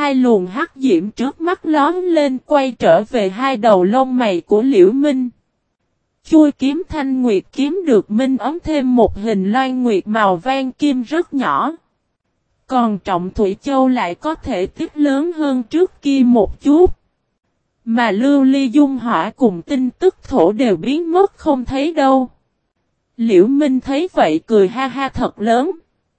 hai luồng hắc diễm trước mắt lóe lên quay trở về hai đầu lông mày của Liễu Minh. Chui kiếm thanh nguyệt kiếm được minh ấm thêm một hình loan nguyệt màu vàng kim rất nhỏ. Còn trọng thủy châu lại có thể tích lớn hơn trước kia một chút. Mà lưu ly dung hỏa cùng tinh tức thổ đều biến mất không thấy đâu. Liễu Minh thấy vậy cười ha ha thật lớn.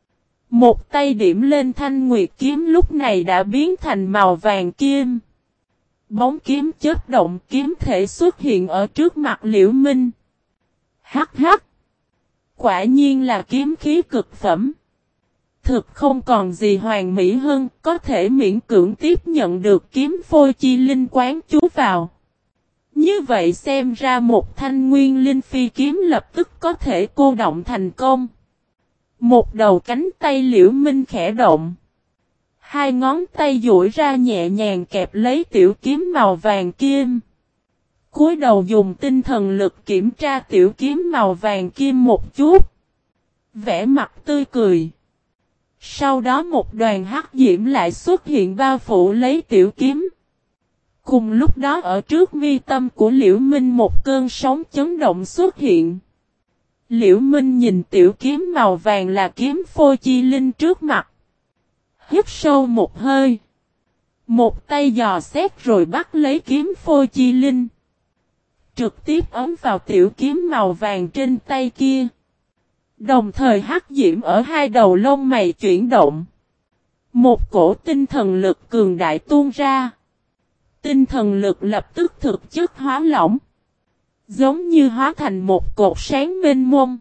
Một tay điểm lên thanh nguyệt kiếm lúc này đã biến thành màu vàng kim. Bóng kiếm chớp động kiếm thể xuất hiện ở trước mặt Liễu Minh. Hắc hắc. Quả nhiên là kiếm khí cực phẩm. Thực không còn gì hoàn mỹ hơn, có thể miễn cưỡng tiếp nhận được kiếm phôi chi linh quán chú vào. Như vậy xem ra một thanh nguyên linh phi kiếm lập tức có thể cô động thành công. Một đầu cánh tay Liễu Minh khẽ động. Hai ngón tay duỗi ra nhẹ nhàng kẹp lấy tiểu kiếm màu vàng kim. Cúi đầu dùng tinh thần lực kiểm tra tiểu kiếm màu vàng kim một chút. Vẻ mặt tươi cười. Sau đó một đoàn hắc diễm lại xuất hiện bao phủ lấy tiểu kiếm. Cùng lúc đó ở trước mi tâm của Liễu Minh một cơn sóng chấn động xuất hiện. Liễu Minh nhìn tiểu kiếm màu vàng là kiếm phôi chi linh trước mặt. Hít sâu một hơi. Một tay dò xét rồi bắt lấy kiếm phôi chi linh. Trực tiếp ấn vào tiểu kiếm màu vàng trên tay kia. Đồng thời hắc diễm ở hai đầu lông mày chuyển động. Một cổ tinh thần lực cường đại tuôn ra. Tinh thần lực lập tức thực chất hóa lỏng. Giống như hóa thành một cột sáng mênh mông.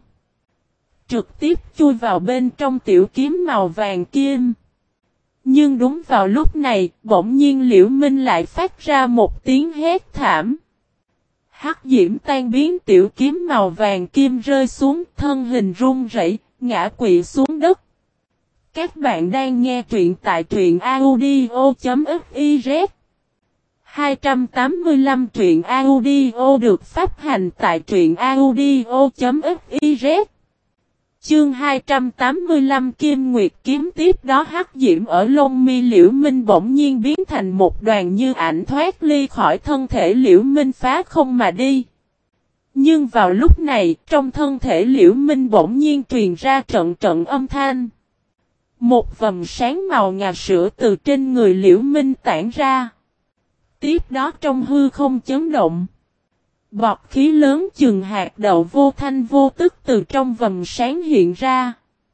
Trực tiếp chui vào bên trong tiểu kiếm màu vàng kim. Nhưng đúng vào lúc này, bỗng nhiên Liễu Minh lại phát ra một tiếng hét thảm. Hắc diễm tan biến tiểu kiếm màu vàng kim rơi xuống, thân hình run rẩy, ngã quỵ xuống đất. Các bạn đang nghe truyện tại truyện audio.fiz. 285 truyện audio được phát hành tại truyện audio.fiz. Chương 285 Kim Nguyệt kiếm tiếp đó hắc diễm ở lông mi Liễu Minh bỗng nhiên biến thành một đoàn như ảnh thoát ly khỏi thân thể Liễu Minh phá không mà đi. Nhưng vào lúc này, trong thân thể Liễu Minh bỗng nhiên truyền ra trận trận âm thanh. Một vầng sáng màu ngà sữa từ trên người Liễu Minh tản ra. Tiếp đó trong hư không chấn động. Bọt khí lớn chừng hạt đậu vô thanh vô tức từ trong vầng sáng hiện ra.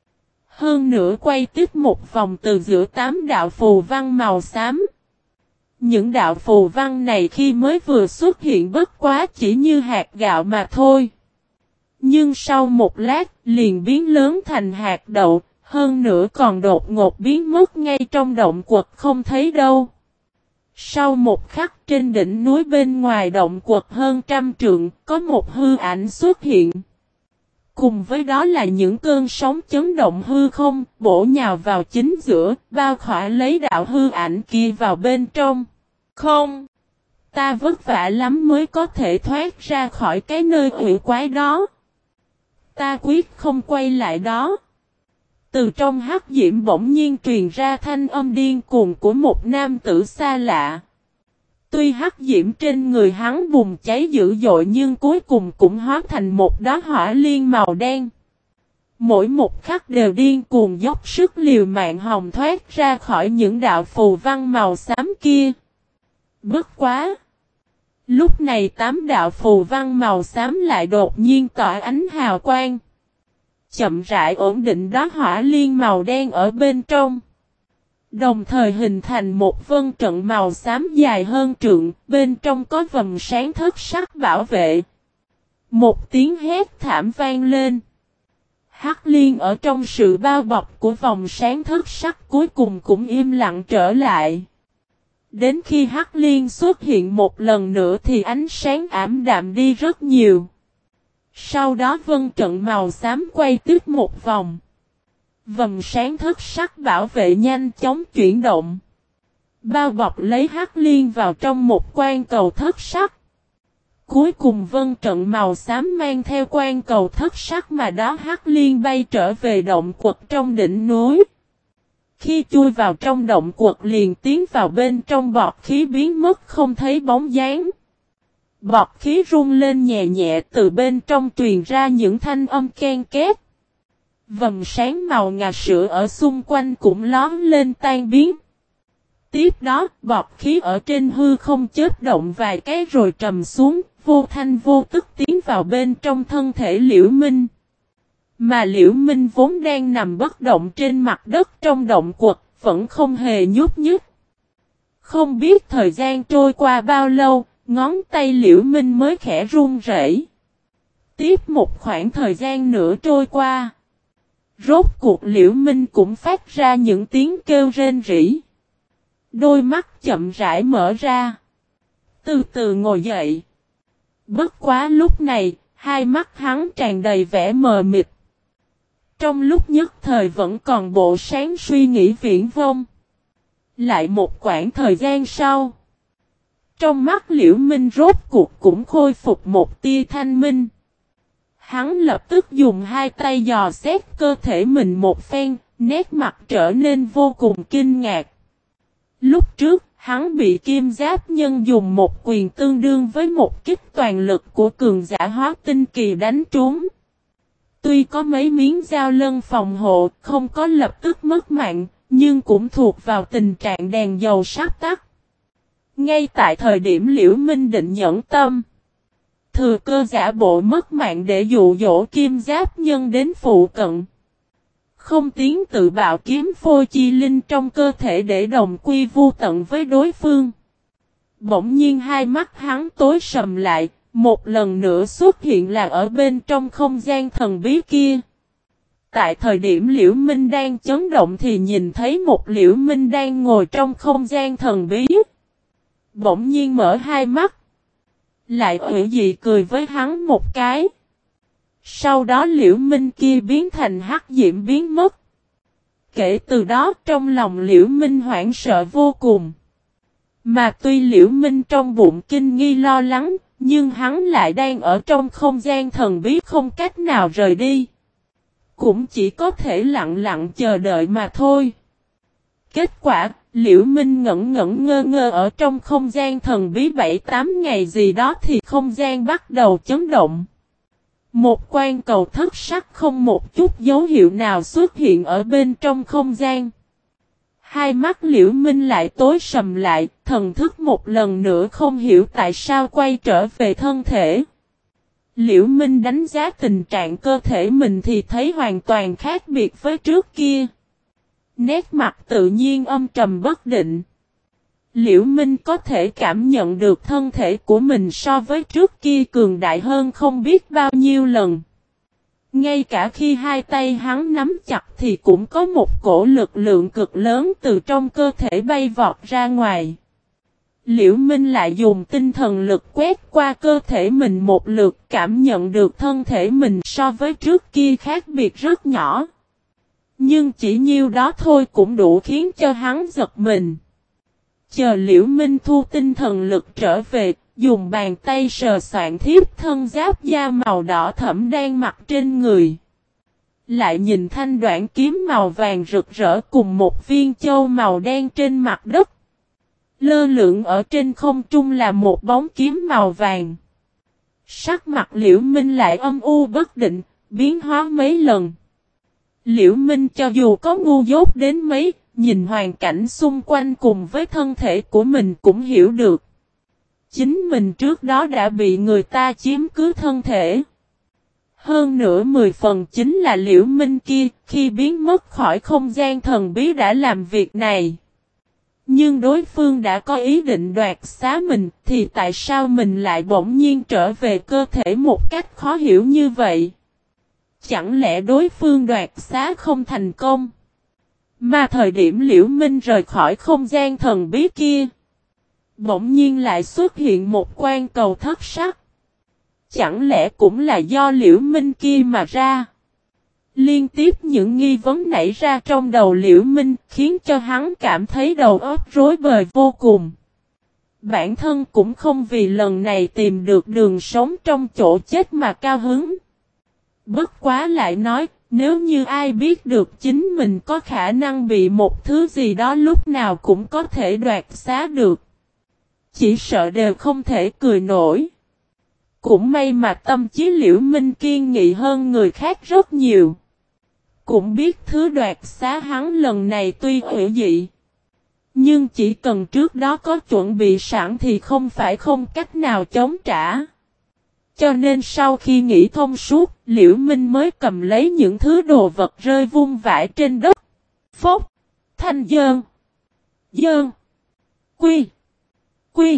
Hơn nữa quay tiếp một vòng từ giữa 8 đạo phù văn màu xám. Những đạo phù văn này khi mới vừa xuất hiện bất quá chỉ như hạt gạo mà thôi. Nhưng sau một lát liền biến lớn thành hạt đậu, hơn nữa còn đột ngột biến mất ngay trong động quật không thấy đâu. Sau một khắc trên đỉnh núi bên ngoài động quật hơn 100 trượng, có một hư ảnh xuất hiện. Cùng với đó là những cơn sóng chấn động hư không, bổ nhào vào chính giữa, bao khỏa lấy đạo hư ảnh kia vào bên trong. Không! Ta vất vả lắm mới có thể thoát ra khỏi cái nơi quỷ quái đó. Ta quyết không quay lại đó. Từ trong hắc diễm bỗng nhiên truyền ra thanh âm điên cuồng của một nam tử xa lạ. Tuy hắc diễm trên người hắn bùng cháy dữ dội nhưng cuối cùng cũng hóa thành một đóa hỏa liên màu đen. Mỗi một khắc đều điên cuồng dốc sức liều mạng hòng thoát ra khỏi những đạo phù văn màu xám kia. Bất quá! Lúc này 8 đạo phù văn màu xám lại đột nhiên tỏa ánh hào quang. Chậm rãi ổn định đóa hỏa liên màu đen ở bên trong. Đồng thời hình thành một vân trận màu xám dài hơn trượng, bên trong có vầng sáng thất sắc bảo vệ. Một tiếng hét thảm vang lên. Hắc liên ở trong sự bao bọc của vòng sáng thất sắc cuối cùng cũng im lặng trở lại. Đến khi hắc liên xuất hiện một lần nữa thì ánh sáng ảm đạm đi rất nhiều. Sau đó vân trận màu xám quay tiếp một vòng. Vầng sáng thất sắc bảo vệ nhanh chóng chuyển động. Bao bọc lấy hắc liên vào trong một quan cầu thất sắc. Cuối cùng vân trận màu xám mang theo quan cầu thất sắc mà đó hắc liên bay trở về động quật trong đỉnh núi. Khi chui vào trong động quật liền tiến vào bên trong, bọt khí biến mất không thấy bóng dáng. Bọt khí rung lên nhẹ nhẹ, từ bên trong truyền ra những thanh âm ken két. Vầng sáng màu ngà sữa ở xung quanh cũng lóm lên tan biến. Tiếp đó, bọt khí ở trên hư không chớp động vài cái rồi trầm xuống, vô thanh vô tức tiến vào bên trong thân thể Liễu Minh. Mà Liễu Minh vốn đang nằm bất động trên mặt đất trong động quật, vẫn không hề nhúc nhích. Không biết thời gian trôi qua bao lâu, ngón tay Liễu Minh mới khẽ run rẩy. Tiếp một khoảng thời gian nữa trôi qua. Rốt cuộc Liễu Minh cũng phát ra những tiếng kêu rên rỉ. Đôi mắt chậm rãi mở ra. Từ từ ngồi dậy. Bất quá lúc này, hai mắt hắn tràn đầy vẻ mờ mịt. Trong lúc nhất thời vẫn còn bộ sáng suy nghĩ viển vông. Lại một quãng thời gian sau. Trong mắt Liễu Minh rốt cuộc cũng khôi phục một tia thanh minh. Hắn lập tức dùng hai tay dò xét cơ thể mình một phen, nét mặt trở nên vô cùng kinh ngạc. Lúc trước, hắn bị Kim Giáp Nhân dùng một quyền tương đương với một kích toàn lực của cường giả hóa tinh kỳ đánh trúng. Tuy có mấy miếng dao lân phòng hộ, không có lập tức mất mạng, nhưng cũng thuộc vào tình trạng đèn dầu sắp tắt. Ngay tại thời điểm Liễu Minh định nhẫn tâm, thừa cơ giả bộ mất mạng để dụ dỗ Kim Giáp Nhân đến phụ cận. Không tiến tự bạo kiếm phôi chi linh trong cơ thể để đồng quy vu tận với đối phương. Bỗng nhiên hai mắt hắn tối sầm lại, một lần nữa xuất hiện là ở bên trong không gian thần bí kia. Tại thời điểm Liễu Minh đang chấn động thì nhìn thấy một Liễu Minh đang ngồi trong không gian thần bí. Bỗng nhiên mở hai mắt. Lại ủy dị cười với hắn một cái. Sau đó Liễu Minh kia biến thành hắc diễm biến mất. Kể từ đó trong lòng Liễu Minh hoảng sợ vô cùng. Mà tuy Liễu Minh trong bụng kinh nghi lo lắng, nhưng hắn lại đang ở trong không gian thần bí không cách nào rời đi. Cũng chỉ có thể lặng lặng chờ đợi mà thôi. Kết quả, Liễu Minh ngẩn ngơ ngơ ở trong không gian thần bí 7-8 ngày gì đó thì không gian bắt đầu chấn động. Một quan cầu thất sắc không một chút dấu hiệu nào xuất hiện ở bên trong không gian. Hai mắt Liễu Minh lại tối sầm lại, thần thức một lần nữa không hiểu tại sao quay trở về thân thể. Liễu Minh đánh giá tình trạng cơ thể mình thì thấy hoàn toàn khác biệt với trước kia. Nét mặt tự nhiên âm trầm bất định. Liễu Minh có thể cảm nhận được thân thể của mình so với trước kia cường đại hơn không biết bao nhiêu lần. Ngay cả khi hai tay hắn nắm chặt thì cũng có một cổ lực lượng cực lớn từ trong cơ thể bay vọt ra ngoài. Liễu Minh lại dùng tinh thần lực quét qua cơ thể mình một lượt, cảm nhận được thân thể mình so với trước kia khác biệt rất nhỏ. Nhưng chỉ nhiêu đó thôi cũng đủ khiến cho hắn giật mình. Chờ Liễu Minh thu tinh thần lực trở về, dùng bàn tay sờ soạn thiếp thân giáp da màu đỏ thẫm đang mặc trên người. Lại nhìn thanh đoạn kiếm màu vàng rực rỡ cùng một viên châu màu đen trên mặt đất. Lơ lửng ở trên không trung là một bóng kiếm màu vàng. Sắc mặt Liễu Minh lại âm u bất định, biến hóa mấy lần. Liễu Minh cho dù có ngu dốt đến mấy, nhìn hoàn cảnh xung quanh cùng với thân thể của mình cũng hiểu được. Chính mình trước đó đã bị người ta chiếm cứ thân thể. Hơn nữa 10 phần chính là Liễu Minh kia, khi biến mất khỏi không gian thần bí đã làm việc này. Nhưng đối phương đã có ý định đoạt xá mình, thì tại sao mình lại bỗng nhiên trở về cơ thể một cách khó hiểu như vậy? Chẳng lẽ đối phương đoạt xá không thành công? Mà thời điểm Liễu Minh rời khỏi không gian thần bí kia, bỗng nhiên lại xuất hiện một quan cầu thất sắc. Chẳng lẽ cũng là do Liễu Minh kia mà ra? Liên tiếp những nghi vấn nảy ra trong đầu Liễu Minh khiến cho hắn cảm thấy đầu óc rối bời vô cùng. Bản thân cũng không vì lần này tìm được đường sống trong chỗ chết mà cao hứng. Bất quá lại nói, Nếu như ai biết được chính mình có khả năng bị một thứ gì đó lúc nào cũng có thể đoạt xá được, chỉ sợ đều không thể cười nổi. Cũng may mà tâm trí Liễu Minh kiên nghị hơn người khác rất nhiều. Cũng biết thứ đoạt xá hắn lần này tuy hữu dị, nhưng chỉ cần trước đó có chuẩn bị sẵn thì không phải không cách nào chống trả. Cho nên sau khi nghĩ thông suốt, Liễu Minh mới cầm lấy những thứ đồ vật rơi vung vãi trên đất. Phốc, thanh dơn, dơn, quy, quy,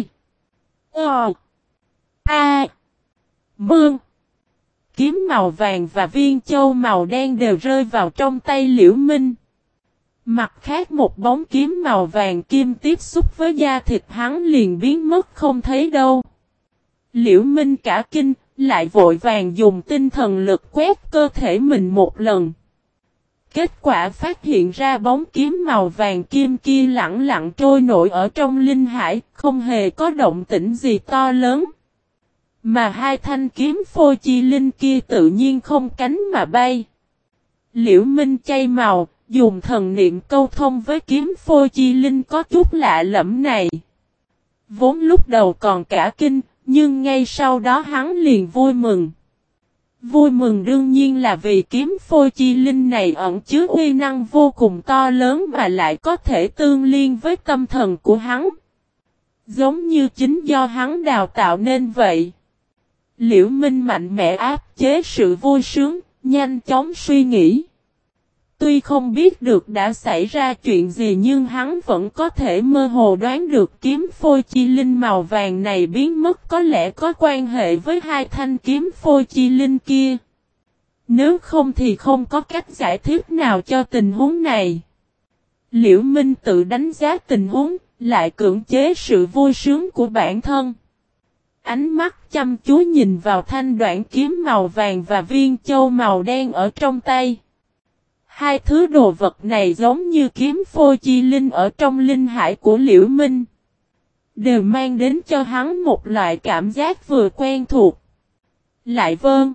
mương. Kiếm màu vàng và viên châu màu đen đều rơi vào trong tay Liễu Minh. Mặt khác một bóng kiếm màu vàng kim tiếp xúc với da thịt hắn liền biến mất không thấy đâu. Liễu Minh cả kinh, lại vội vàng dùng tinh thần lực quét cơ thể mình một lần. Kết quả phát hiện ra bóng kiếm màu vàng kim kia lẳng lặng trôi nổi ở trong linh hải, không hề có động tĩnh gì to lớn. Mà hai thanh kiếm phôi chi linh kia tự nhiên không cánh mà bay. Liễu Minh chay màu, dùng thần niệm câu thông với kiếm phôi chi linh có chút lạ lẫm này. Vốn lúc đầu còn cả kinh, nhưng ngay sau đó hắn liền vui mừng. Vui mừng đương nhiên là vì kiếm phôi chi linh này ẩn chứa uy năng vô cùng to lớn mà lại có thể tương liên với tâm thần của hắn. Giống như chính do hắn đào tạo nên vậy. Liễu Minh mạnh mẽ áp chế sự vui sướng, nhanh chóng suy nghĩ. Tuy không biết được đã xảy ra chuyện gì nhưng hắn vẫn có thể mơ hồ đoán được kiếm phôi chi linh màu vàng này biến mất có lẽ có quan hệ với hai thanh kiếm phôi chi linh kia. Nếu không thì không có cách giải thích nào cho tình huống này. Liễu Minh tự đánh giá tình huống, lại cưỡng chế sự vui sướng của bản thân. Ánh mắt chăm chú nhìn vào thanh đoạn kiếm màu vàng và viên châu màu đen ở trong tay. Hai thứ đồ vật này giống như kiếm phôi chi linh ở trong linh hải của Liễu Minh. Đều mang đến cho hắn một loại cảm giác vừa quen thuộc. Lại vâng.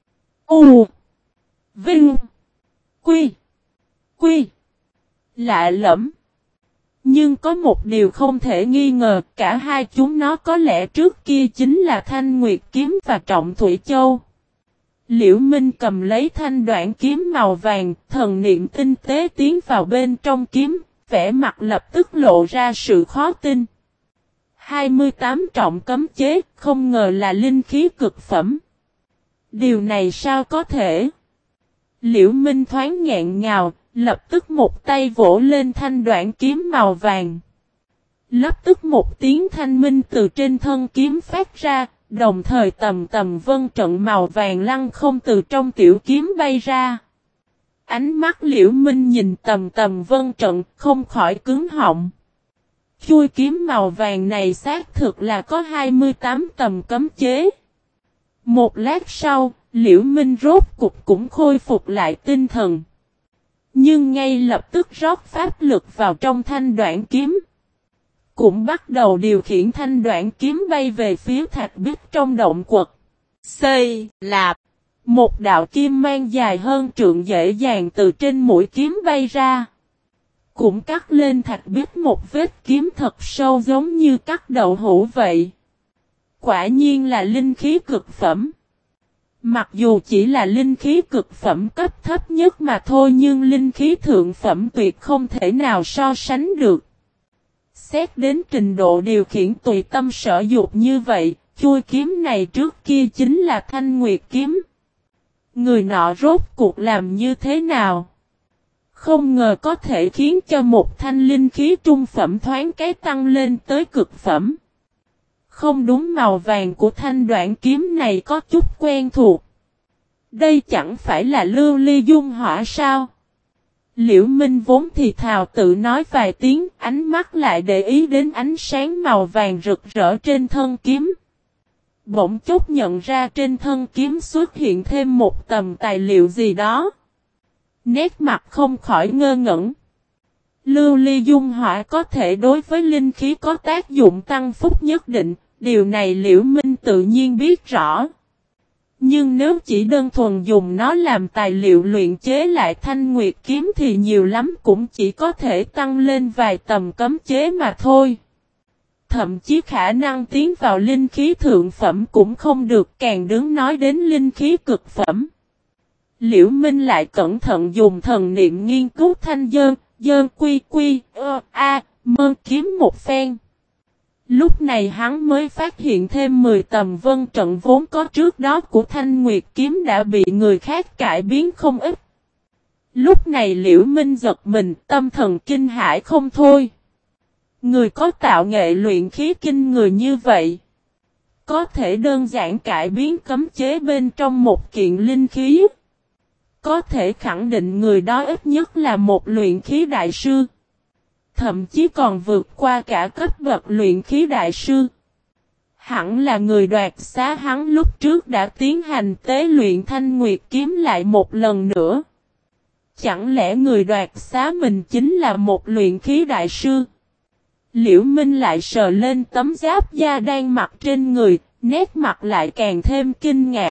Vinh. Quy. Lạ lẫm. Nhưng có một điều không thể nghi ngờ, cả hai chúng nó có lẽ trước kia chính là Thanh Nguyệt Kiếm và Trọng Thủy Châu. Liễu Minh cầm lấy thanh đoạn kiếm màu vàng, thần niệm tinh tế tiến vào bên trong kiếm, vẻ mặt lập tức lộ ra sự khó tin. 28 trọng cấm chế, không ngờ là linh khí cực phẩm. Điều này sao có thể? Liễu Minh thoáng nghẹn ngào, lập tức một tay vỗ lên thanh đoạn kiếm màu vàng. Lập tức một tiếng thanh minh từ trên thân kiếm phát ra, đồng thời tầm tầm vân trận màu vàng lăng không từ trong tiểu kiếm bay ra. Ánh mắt Liễu Minh nhìn tầm tầm vân trận không khỏi cứng họng. Chui kiếm màu vàng này xác thực là có 28 tầm cấm chế. Một lát sau, Liễu Minh rốt cục cũng khôi phục lại tinh thần. Nhưng ngay lập tức rót pháp lực vào trong thanh đoạn kiếm. Cũng bắt đầu điều khiển thanh đoạn kiếm bay về phía thạch bích trong động quật. Xây, lạp. Một đạo kim mang dài hơn trượng dễ dàng từ trên mũi kiếm bay ra. Cũng cắt lên thạch bích một vết kiếm thật sâu giống như cắt đậu hũ vậy. Quả nhiên là linh khí cực phẩm. Mặc dù chỉ là linh khí cực phẩm cấp thấp nhất mà thôi nhưng linh khí thượng phẩm tuyệt không thể nào so sánh được. Xét đến trình độ điều khiển tùy tâm sở dục như vậy, chui kiếm này trước kia chính là Thanh Nguyệt kiếm. Người nọ rốt cuộc làm như thế nào? Không ngờ có thể khiến cho một thanh linh khí trung phẩm thoáng cái tăng lên tới cực phẩm. Không đúng, màu vàng của thanh đoạn kiếm này có chút quen thuộc. Đây chẳng phải là lưu ly dung hỏa sao? Liễu Minh vốn thì thào tự nói vài tiếng, ánh mắt lại để ý đến ánh sáng màu vàng rực rỡ trên thân kiếm. Bỗng chốc nhận ra trên thân kiếm xuất hiện thêm một tầm tài liệu gì đó. Nét mặt không khỏi ngơ ngẩn. Lưu ly dung hỏa có thể đối với linh khí có tác dụng tăng phúc nhất định, điều này Liễu Minh tự nhiên biết rõ. Nhưng nếu chỉ đơn thuần dùng nó làm tài liệu luyện chế lại thanh nguyệt kiếm thì nhiều lắm cũng chỉ có thể tăng lên vài tầm cấm chế mà thôi. Thậm chí khả năng tiến vào linh khí thượng phẩm cũng không được, càng đừng nói đến linh khí cực phẩm. Liễu Minh lại cẩn thận dùng thần niệm nghiên cứu thanh dơn quy mơ kiếm một phen. Lúc này hắn mới phát hiện thêm 10 tầm vân trận vốn có trước đó của thanh nguyệt kiếm đã bị người khác cải biến không ít. Lúc này Liễu Minh giật mình, tâm thần kinh hãi không thôi. Người có tạo nghệ luyện khí kinh người như vậy, có thể đơn giản cải biến cấm chế bên trong một kiện linh khí. Có thể khẳng định người đó ít nhất là một luyện khí đại sư. Thậm chí còn vượt qua cả cấp bậc luyện khí đại sư. Hẳn là người đoạt xá hắn lúc trước đã tiến hành tế luyện thanh nguyệt kiếm lại một lần nữa. Chẳng lẽ người đoạt xá mình chính là một luyện khí đại sư? Liễu Minh lại sờ lên tấm giáp da đang mặc trên người, nét mặt lại càng thêm kinh ngạc.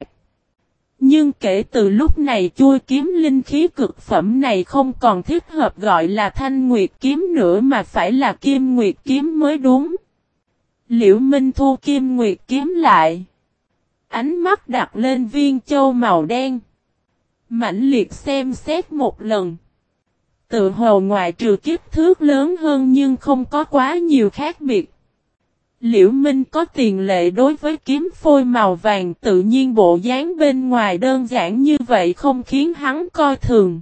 Nhưng kể từ lúc này chui kiếm linh khí cực phẩm này không còn thích hợp gọi là thanh nguyệt kiếm nữa mà phải là kim nguyệt kiếm mới đúng. Liễu Minh thu kim nguyệt kiếm lại. Ánh mắt đặt lên viên châu màu đen. Mãnh liệt xem xét một lần. Tự hồ ngoại trừ kích thước lớn hơn nhưng không có quá nhiều khác biệt. Liễu Minh có tiền lệ đối với kiếm phôi màu vàng, tự nhiên bộ dáng bên ngoài đơn giản như vậy không khiến hắn coi thường.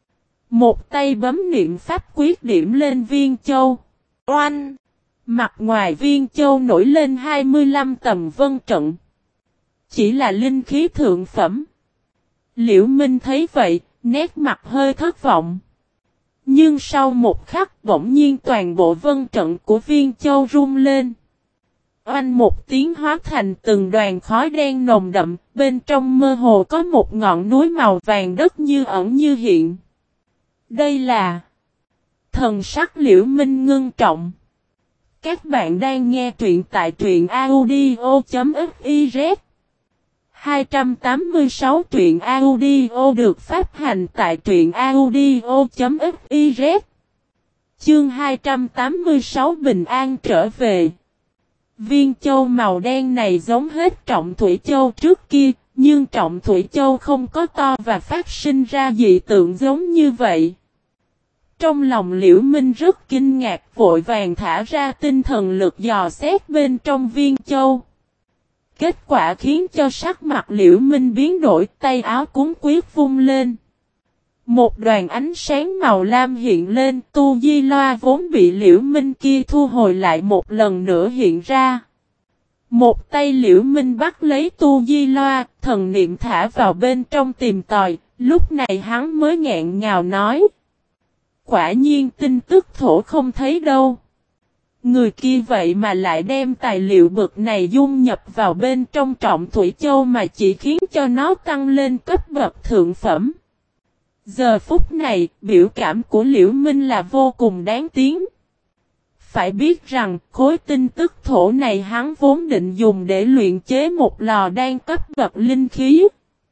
Một tay bấm niệm pháp quyết điểm lên viên châu. Oanh! Mặt ngoài viên châu nổi lên 25 tầm vân trận. Chỉ là linh khí thượng phẩm. Liễu Minh thấy vậy, nét mặt hơi thất vọng. Nhưng sau một khắc bỗng nhiên toàn bộ vân trận của viên châu rung lên. Oanh một tiếng hóa thành từng đoàn khói đen nồng đậm, bên trong mơ hồ có một ngọn núi màu vàng đất như ẩn như hiện. Đây là thần sắc Liễu Minh ngưng trọng. Các bạn đang nghe truyện tại truyện audio.fiz 286 truyện audio được phát hành tại truyện audio.fiz. Chương 286 bình an trở về. Viên châu màu đen này giống hết Trọng Thủy Châu trước kia, nhưng Trọng Thủy Châu không có to và phát sinh ra dị tượng giống như vậy. Trong lòng Liễu Minh rất kinh ngạc, vội vàng thả ra tinh thần lực dò xét bên trong viên châu. Kết quả khiến cho sắc mặt Liễu Minh biến đổi, tay áo cuốn quyết vung lên. Một đoàn ánh sáng màu lam hiện lên, tu di loa vốn bị Liễu Minh kia thu hồi lại một lần nữa hiện ra. Một tay Liễu Minh bắt lấy tu di loa, thần niệm thả vào bên trong tìm tòi, lúc này hắn mới nghẹn ngào nói. Quả nhiên tin tức thổ không thấy đâu. Người kia vậy mà lại đem tài liệu bực này dung nhập vào bên trong Trọng Thủy Châu mà chỉ khiến cho nó tăng lên cấp bậc thượng phẩm. Giờ phút này, biểu cảm của Liễu Minh là vô cùng đáng tiếng. Phải biết rằng, khối tinh tức thổ này hắn vốn định dùng để luyện chế một lò đan cấp bậc linh khí.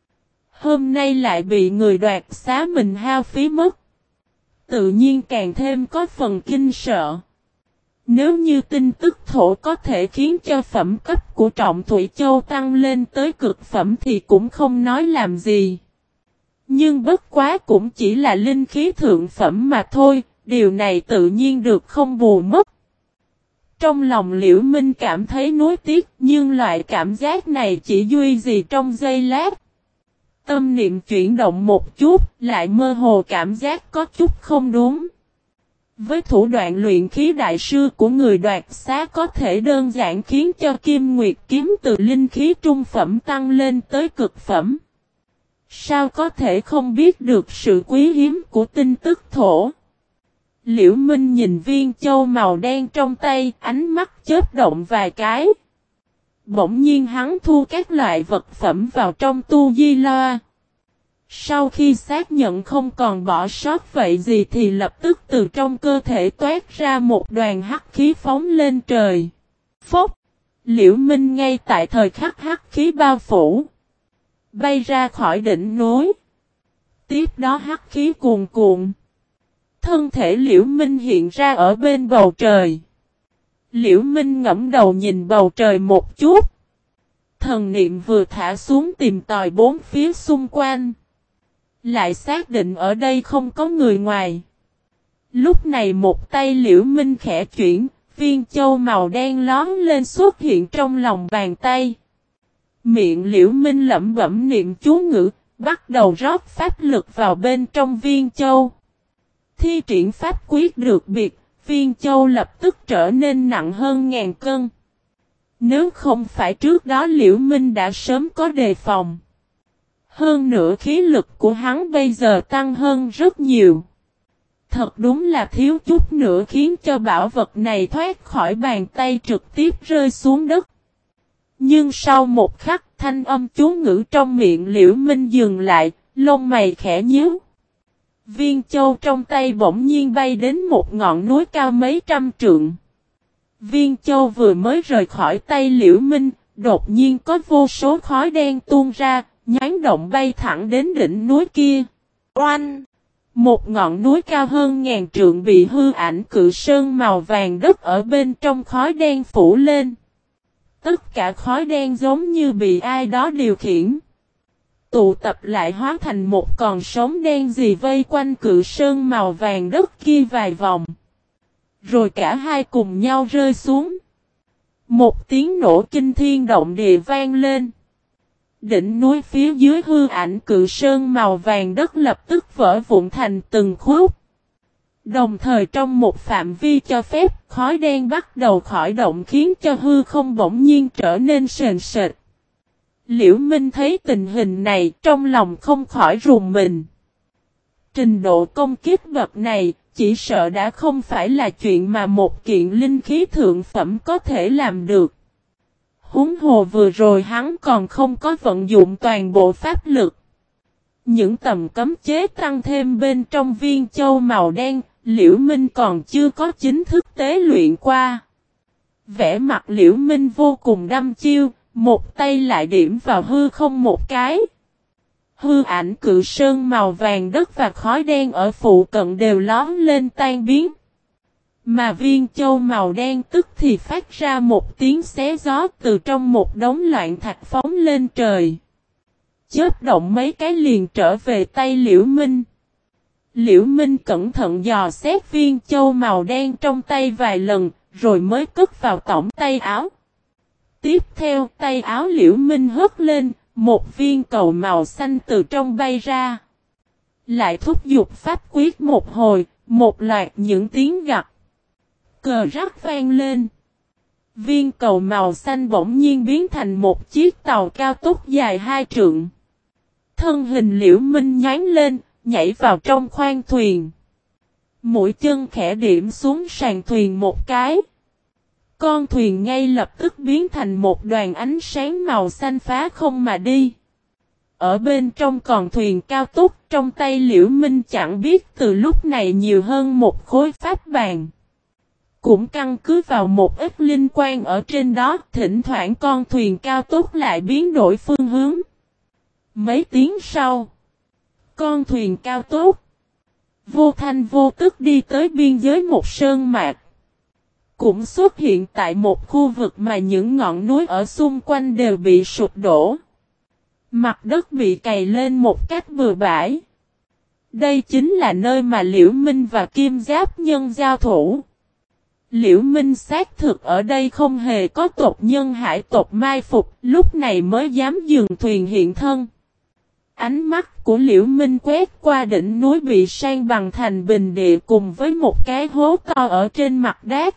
Hôm nay lại bị người đoạt xá mình hao phí mất. Tự nhiên càng thêm có phần kinh sợ. Nếu như tinh tức thổ có thể khiến cho phẩm cấp của Trọng Thủy Châu tăng lên tới cực phẩm thì cũng không nói làm gì. Nhưng bất quá cũng chỉ là linh khí thượng phẩm mà thôi, điều này tự nhiên được không bù mất. Trong lòng Liễu Minh cảm thấy nuối tiếc, nhưng loại cảm giác này chỉ duy trì trong giây lát. Tâm niệm chuyển động một chút, lại mơ hồ cảm giác có chút không đúng. Với thủ đoạn luyện khí đại sư của người đoạt xá có thể đơn giản khiến cho Kim Nguyệt kiếm từ linh khí trung phẩm tăng lên tới cực phẩm. Sao có thể không biết được sự quý hiếm của tinh tức thổ? Liễu Minh nhìn viên châu màu đen trong tay, ánh mắt chớp động vài cái. Bỗng nhiên hắn thu các loại vật phẩm vào trong tu di loa. Sau khi xác nhận không còn bỏ sót vậy gì thì lập tức từ trong cơ thể toát ra một đoàn hắc khí phóng lên trời. Phốc! Liễu Minh ngay tại thời khắc hắc khí bao phủ. bay ra khỏi đỉnh núi. Tiếp đó hắc khí cuồn cuộn. Thân thể Liễu Minh hiện ra ở bên bầu trời. Liễu Minh ngẫm đầu nhìn bầu trời một chút. Thần niệm vừa thả xuống tìm tòi bốn phía xung quanh. Lại xác định ở đây không có người ngoài. Lúc này một tay Liễu Minh khẽ chuyển, viên châu màu đen lóm lên xuất hiện trong lòng bàn tay. Miệng Liễu Minh lẩm bẩm niệm chú ngữ, bắt đầu rót pháp lực vào bên trong viên châu. Thi triển pháp quyết được biệt, viên châu lập tức trở nên nặng hơn 1000 cân. Nếu không phải trước đó Liễu Minh đã sớm có đề phòng. Hơn nữa khí lực của hắn bây giờ tăng hơn rất nhiều. Thật đúng là thiếu chút nữa khiến cho bảo vật này thoát khỏi bàn tay trực tiếp rơi xuống đất. Nhưng sau một khắc thanh âm chú ngữ trong miệng Liễu Minh dừng lại, lông mày khẽ nhíu. Viên châu trong tay bỗng nhiên bay đến một ngọn núi cao mấy trăm trượng. Viên châu vừa mới rời khỏi tay Liễu Minh, đột nhiên có vô số khói đen tuôn ra, nhoáng động bay thẳng đến đỉnh núi kia. Oanh! Một ngọn núi cao hơn 1000 trượng bị hư ảnh cự sơn màu vàng đất ở bên trong khói đen phủ lên. Tất cả khói đen giống như bị ai đó điều khiển. Tụ tập lại hóa thành một con sóng đen gì vây quanh cự sơn màu vàng đất kia vài vòng. Rồi cả hai cùng nhau rơi xuống. Một tiếng nổ kinh thiên động địa vang lên. Đỉnh núi phía dưới hư ảnh cự sơn màu vàng đất lập tức vỡ vụn thành từng khúc. Đồng thời trong một phạm vi cho phép, khói đen bắt đầu khởi động khiến cho hư không bỗng nhiên trở nên sền sệt. Liễu Minh thấy tình hình này trong lòng không khỏi rùng mình. Trình độ công kích bậc này chỉ sợ đã không phải là chuyện mà một kiện linh khí thượng phẩm có thể làm được. Huống hồ vừa rồi hắn còn không có vận dụng toàn bộ pháp lực. Những tầm cấm chế tăng thêm bên trong viên châu màu đen, Liễu Minh còn chưa có chính thức tế luyện qua. Vẻ mặt Liễu Minh vô cùng đăm chiêu, một tay lại điểm vào hư không một cái. Hư ảnh cự sơn màu vàng đất và khói đen ở phụ cận đều lóm lên tan biến. Mà viên châu màu đen tức thì phát ra một tiếng xé gió từ trong một đống loạn thạch phóng lên trời. Chớp động mấy cái liền trở về tay Liễu Minh. Liễu Minh cẩn thận dò xét viên châu màu đen trong tay vài lần, rồi mới cất vào tổng tay áo. Tiếp theo tay áo Liễu Minh hất lên, một viên cầu màu xanh từ trong bay ra. Lại thúc giục pháp quyết một hồi, một loạt những tiếng gặt. Cờ rắc vang lên. Viên cầu màu xanh bỗng nhiên biến thành một chiếc tàu cao tốc dài 2 trượng. Thân hình Liễu Minh nhánh lên, nhảy vào trong khoang thuyền. Mũi chân khẽ điểm xuống sàn thuyền một cái. Con thuyền ngay lập tức biến thành một đoàn ánh sáng màu xanh phá không mà đi. Ở bên trong con thuyền cao tốc trong tay Liễu Minh chẳng biết từ lúc này nhiều hơn một khối pháp bàn. Cũng căn cứ vào một ít linh quan ở trên đó, thỉnh thoảng con thuyền cao tốc lại biến đổi phương hướng. Mấy tiếng sau, con thuyền cao tốc vô thanh vô tức đi tới biên giới một sơn mạc. Cũng xuất hiện tại một khu vực mà những ngọn núi ở xung quanh đều bị sụp đổ. Mặt đất bị cày lên một cách bừa bãi. Đây chính là nơi mà Liễu Minh và Kim Giáp Nhân giao thủ. Liễu Minh xác thực ở đây không hề có tộc nhân hải tộc mai phục, lúc này mới dám dừng thuyền hiện thân. Ánh mắt của Liễu Minh quét qua đỉnh núi bị san bằng thành bình địa cùng với một cái hố to ở trên mặt đá.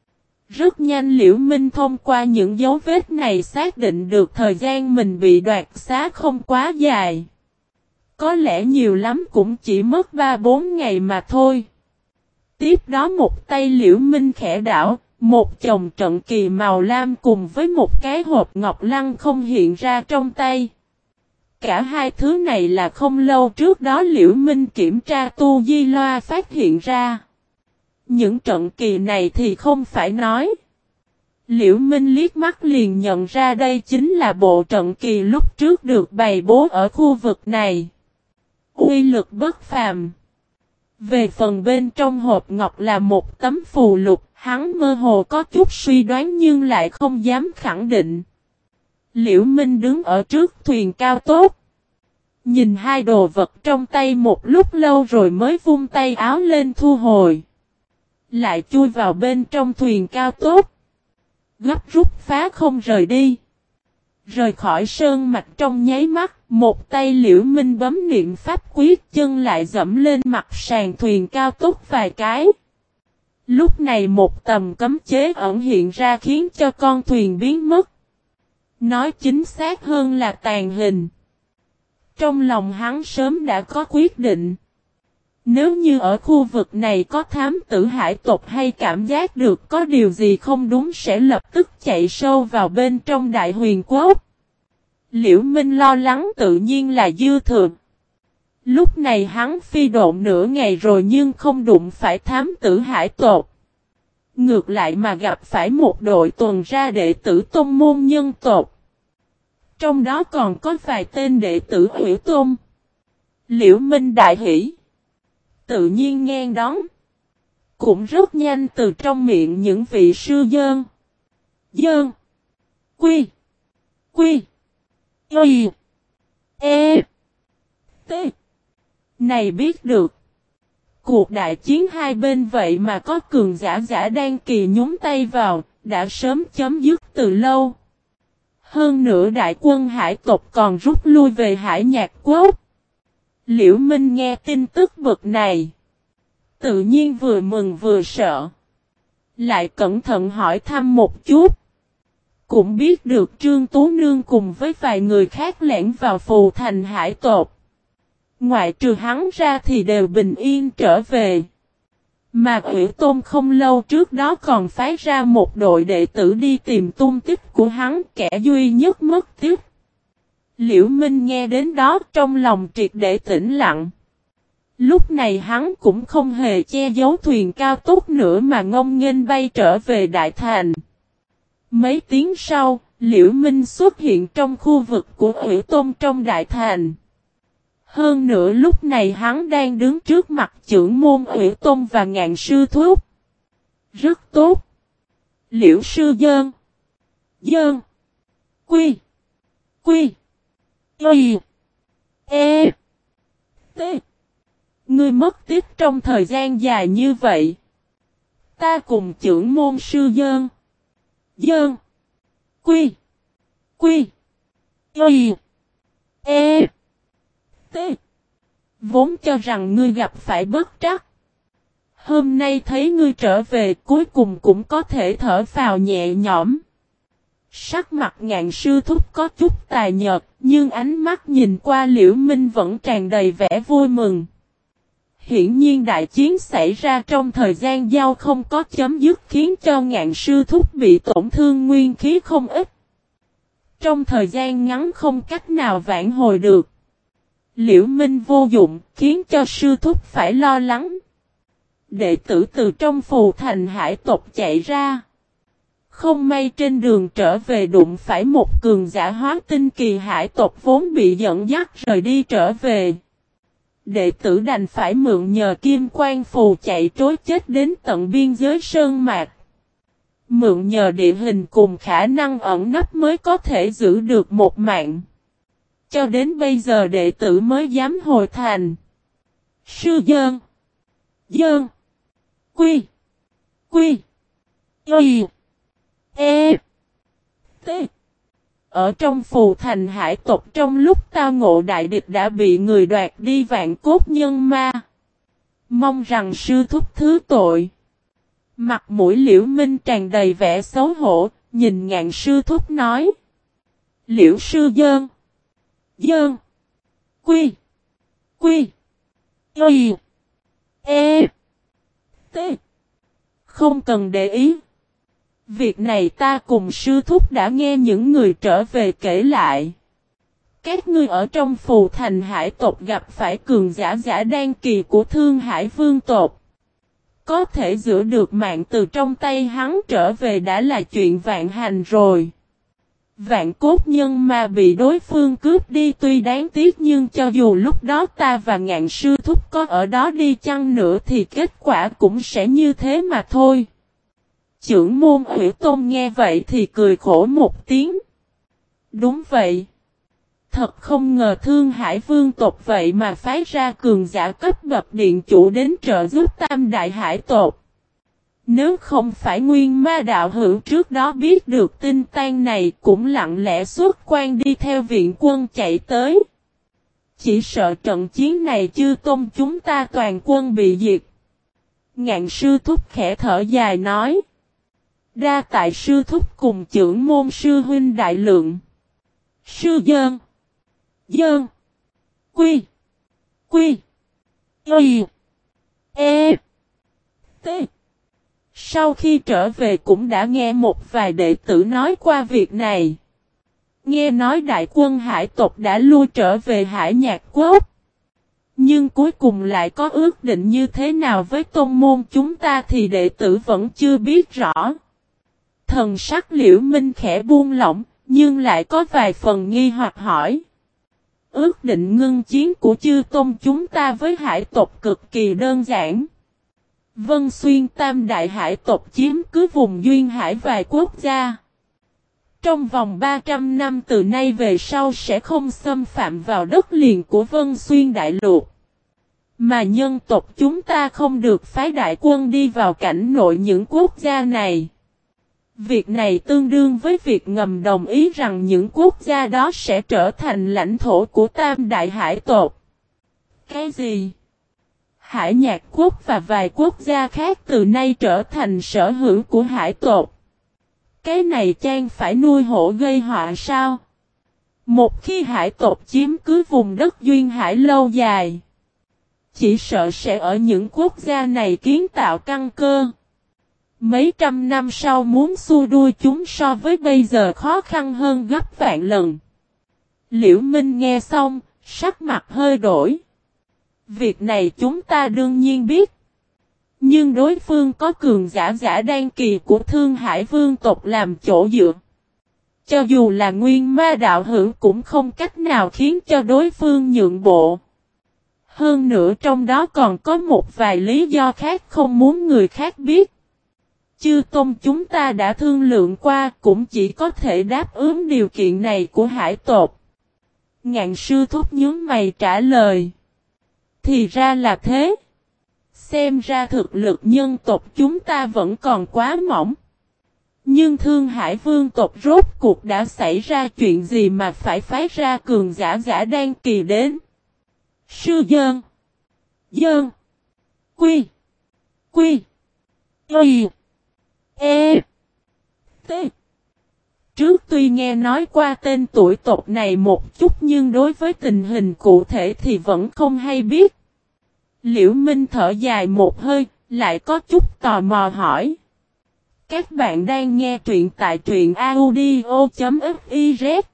Rất nhanh Liễu Minh thông qua những dấu vết này xác định được thời gian mình bị đoạt xá không quá dài. Có lẽ nhiều lắm cũng chỉ mất 3-4 ngày mà thôi. Tiếp đó một tay Liễu Minh khẽ đảo, một chồng trận kỳ màu lam cùng với một cái hộp ngọc lăng không hiện ra trong tay. Cả hai thứ này là không lâu trước đó Liễu Minh kiểm tra tu di loa phát hiện ra. Những trận kỳ này thì không phải nói. Liễu Minh liếc mắt liền nhận ra đây chính là bộ trận kỳ lúc trước được bày bố ở khu vực này. Uy lực bất phàm. Về phần bên trong hộp ngọc là một tấm phù lục, hắn mơ hồ có chút suy đoán nhưng lại không dám khẳng định. Liễu Minh đứng ở trước thuyền cao tốt. Nhìn hai đồ vật trong tay một lúc lâu rồi mới vung tay áo lên thu hồi. Lại chui vào bên trong thuyền cao tốt. Gấp rút phá không rời đi. Rời khỏi sơn mạch trong nháy mắt, một tay Liễu Minh bấm niệm pháp quyết, chân lại dẫm lên mặt sàn thuyền cao tốc vài cái. Lúc này một tầm cấm chế ẩn hiện ra khiến cho con thuyền biến mất. Nói chính xác hơn là tàn hình. Trong lòng hắn sớm đã có quyết định. Nếu như ở khu vực này có thám tử hải tộc hay cảm giác được có điều gì không đúng sẽ lập tức chạy sâu vào bên trong Đại Huyền Quốc. Liễu Minh lo lắng tự nhiên là dư thừa. Lúc này hắn phi độn nửa ngày rồi nhưng không đụng phải thám tử hải tộc. Ngược lại mà gặp phải một đội tuần ra đệ tử tôn môn nhân tộc. Trong đó còn có vài tên đệ tử Hủy Tôn. Liễu Minh đại hỉ. Tự nhiên ngang đón. Cũng rất nhanh từ trong miệng những vị sư dơn. Dơn. Quy. Quy. Y. E. T. Này biết được. Cuộc đại chiến hai bên vậy mà có cường giả đang kỳ nhúng tay vào, đã sớm chấm dứt từ lâu. Hơn nữa đại quân hải tộc còn rút lui về Hải Nhạc Quốc. Liễu Minh nghe tin tức bực này. Tự nhiên vừa mừng vừa sợ. Lại cẩn thận hỏi thăm một chút. Cũng biết được Trương Tú Nương cùng với vài người khác lẻn vào phù thành hải tộc. Ngoại trừ hắn ra thì đều bình yên trở về. Mà Ủy Tôn không lâu trước đó còn phái ra một đội đệ tử đi tìm tung tích của hắn, kẻ duy nhất mất tích. Liễu Minh nghe đến đó trong lòng triệt để tĩnh lặng. Lúc này hắn cũng không hề che giấu thuyền cao tốc nữa mà ngông nghênh bay trở về Đại Thành. Mấy tiếng sau, Liễu Minh xuất hiện trong khu vực của Ủy Tôn trong Đại Thành. Hơn nữa lúc này hắn đang đứng trước mặt trưởng môn Ủy Tôn và Ngạn Sư Thúc. Rất tốt. Liễu Sư Dơn. Dơn. Quy. Quy. Y. E. T. Ngươi mất tích trong thời gian dài như vậy. Ta cùng trưởng môn Sư Dơn. Dơn. Quy. Quy. Y. E. T. Vốn cho rằng ngươi gặp phải bất trắc. Hôm nay thấy ngươi trở về cuối cùng cũng có thể thở phào nhẹ nhõm. Sắc mặt Ngạn Sư Thúc có chút tà nhợt, nhưng ánh mắt nhìn qua Liễu Minh vẫn tràn đầy vẻ vui mừng. Hiển nhiên đại chiến xảy ra trong thời gian giao không có chấm dứt khiến cho Ngạn Sư Thúc bị tổn thương nguyên khí không ít. Trong thời gian ngắn không cách nào vãn hồi được. Liễu Minh vô dụng, khiến cho sư thúc phải lo lắng. Đệ tử từ trong phù thành hải tộc chạy ra. Không may trên đường trở về đụng phải một cường giả hóa tinh kỳ hải tộc vốn bị dẫn dắt rời đi trở về. Đệ tử đành phải mượn nhờ kim quan phù chạy trối chết đến tận biên giới sơn mạc. Mượn nhờ địa hình cùng khả năng ẩn nấp mới có thể giữ được một mạng. Cho đến bây giờ đệ tử mới dám hồi thành. Sư Dơn. Dơn. Quy. Quy. Y. E. T. Ở trong phù thành hải tộc trong lúc tao ngộ đại địch đã bị người đoạt đi vạn cốt nhân ma. Mong rằng sư thúc thứ tội. Mặt mũi Liễu Minh tràn đầy vẻ xấu hổ, nhìn Ngạn Sư Thúc nói. Liễu Sư Dơn. Dơn. Quy. Quy. Y. E. T. Không cần để ý. Việc này ta cùng sư thúc đã nghe những người trở về kể lại. Các ngươi ở trong phù thành hải tộc gặp phải cường giả đan kỳ của Thương Hải Vương tộc. Có thể giữ được mạng từ trong tay hắn trở về đã là chuyện vạn hạnh rồi. Vạn cốt nhân mà bị đối phương cướp đi tuy đáng tiếc nhưng cho dù lúc đó ta và Ngạn sư thúc có ở đó đi chăng nữa thì kết quả cũng sẽ như thế mà thôi. Chưởng môn Hủy Tôn nghe vậy thì cười khổ một tiếng. Đúng vậy. Thật không ngờ Thương Hải Vương tộc vậy mà phái ra cường giả cấp bậc điện chủ đến trợ giúp Tam Đại Hải tộc. Nếu không phải Nguyên Ma đạo hữu trước đó biết được tin tan này cũng lặng lẽ xuất quan đi theo viện quân chạy tới. Chỉ sợ trận chiến này Chư Tôn chúng ta toàn quân bị diệt. Ngạn sư thúc khẽ thở dài nói. Đa tại sư thúc cùng chưởng môn sư huynh đại lượng. Sư Dơn. Dơn. Quy. Quy. Y. E. T. Sau khi trở về cũng đã nghe một vài đệ tử nói qua việc này. Nghe nói đại quân hải tộc đã lui trở về Hải Nhạc Quốc. Nhưng cuối cùng lại có ước định như thế nào với tôn môn chúng ta thì đệ tử vẫn chưa biết rõ. Thần sắc Liễu Minh khẽ buông lỏng, nhưng lại có vài phần nghi hoặc hỏi. Ước định ngưng chiến của chư tôn chúng ta với hải tộc cực kỳ đơn giản. Vân Xuyên Tam Đại Hải tộc chiếm cứ vùng duyên hải vài quốc gia. Trong vòng 300 năm từ nay về sau sẽ không xâm phạm vào đất liền của Vân Xuyên Đại Lục. Mà nhân tộc chúng ta không được phái đại quân đi vào cảnh nội những quốc gia này. Việc này tương đương với việc ngầm đồng ý rằng những quốc gia đó sẽ trở thành lãnh thổ của Tam Đại Hải tộc. Cái gì? Hải Nhạc Quốc và vài quốc gia khác từ nay trở thành sở hữu của hải tộc. Cái này chàng phải nuôi hổ gây họa sao? Một khi hải tộc chiếm cứ vùng đất duyên hải lâu dài, chỉ sợ sẽ ở những quốc gia này kiến tạo căn cơ. Mấy trăm năm sau muốn xua đuôi chúng so với bây giờ khó khăn hơn gấp vạn lần. Liễu Minh nghe xong, sắc mặt hơi đổi. Việc này chúng ta đương nhiên biết. Nhưng đối phương có cường giả đan kỳ của Thương Hải Vương tộc làm chỗ dựa. Cho dù là Nguyên Ma đạo hữu cũng không cách nào khiến cho đối phương nhượng bộ. Hơn nữa trong đó còn có một vài lý do khác không muốn người khác biết. Chư tôn chúng ta đã thương lượng qua cũng chỉ có thể đáp ứng điều kiện này của hải tộc. Ngạn sư thúc nhướng mày trả lời. Thì ra là thế. Xem ra thực lực nhân tộc chúng ta vẫn còn quá mỏng. Nhưng Thương Hải Vương tộc rốt cuộc đã xảy ra chuyện gì mà phải phái ra cường giả đan kỳ đến? Sư Dơn. Dơn. Quy. Quy. Y. E. T. Trước tuy nghe nói qua tên tuổi tộc này một chút nhưng đối với tình hình cụ thể thì vẫn không hay biết. Liễu Minh thở dài một hơi, lại có chút tò mò hỏi. Các bạn đang nghe truyện tại truyện audio.fiz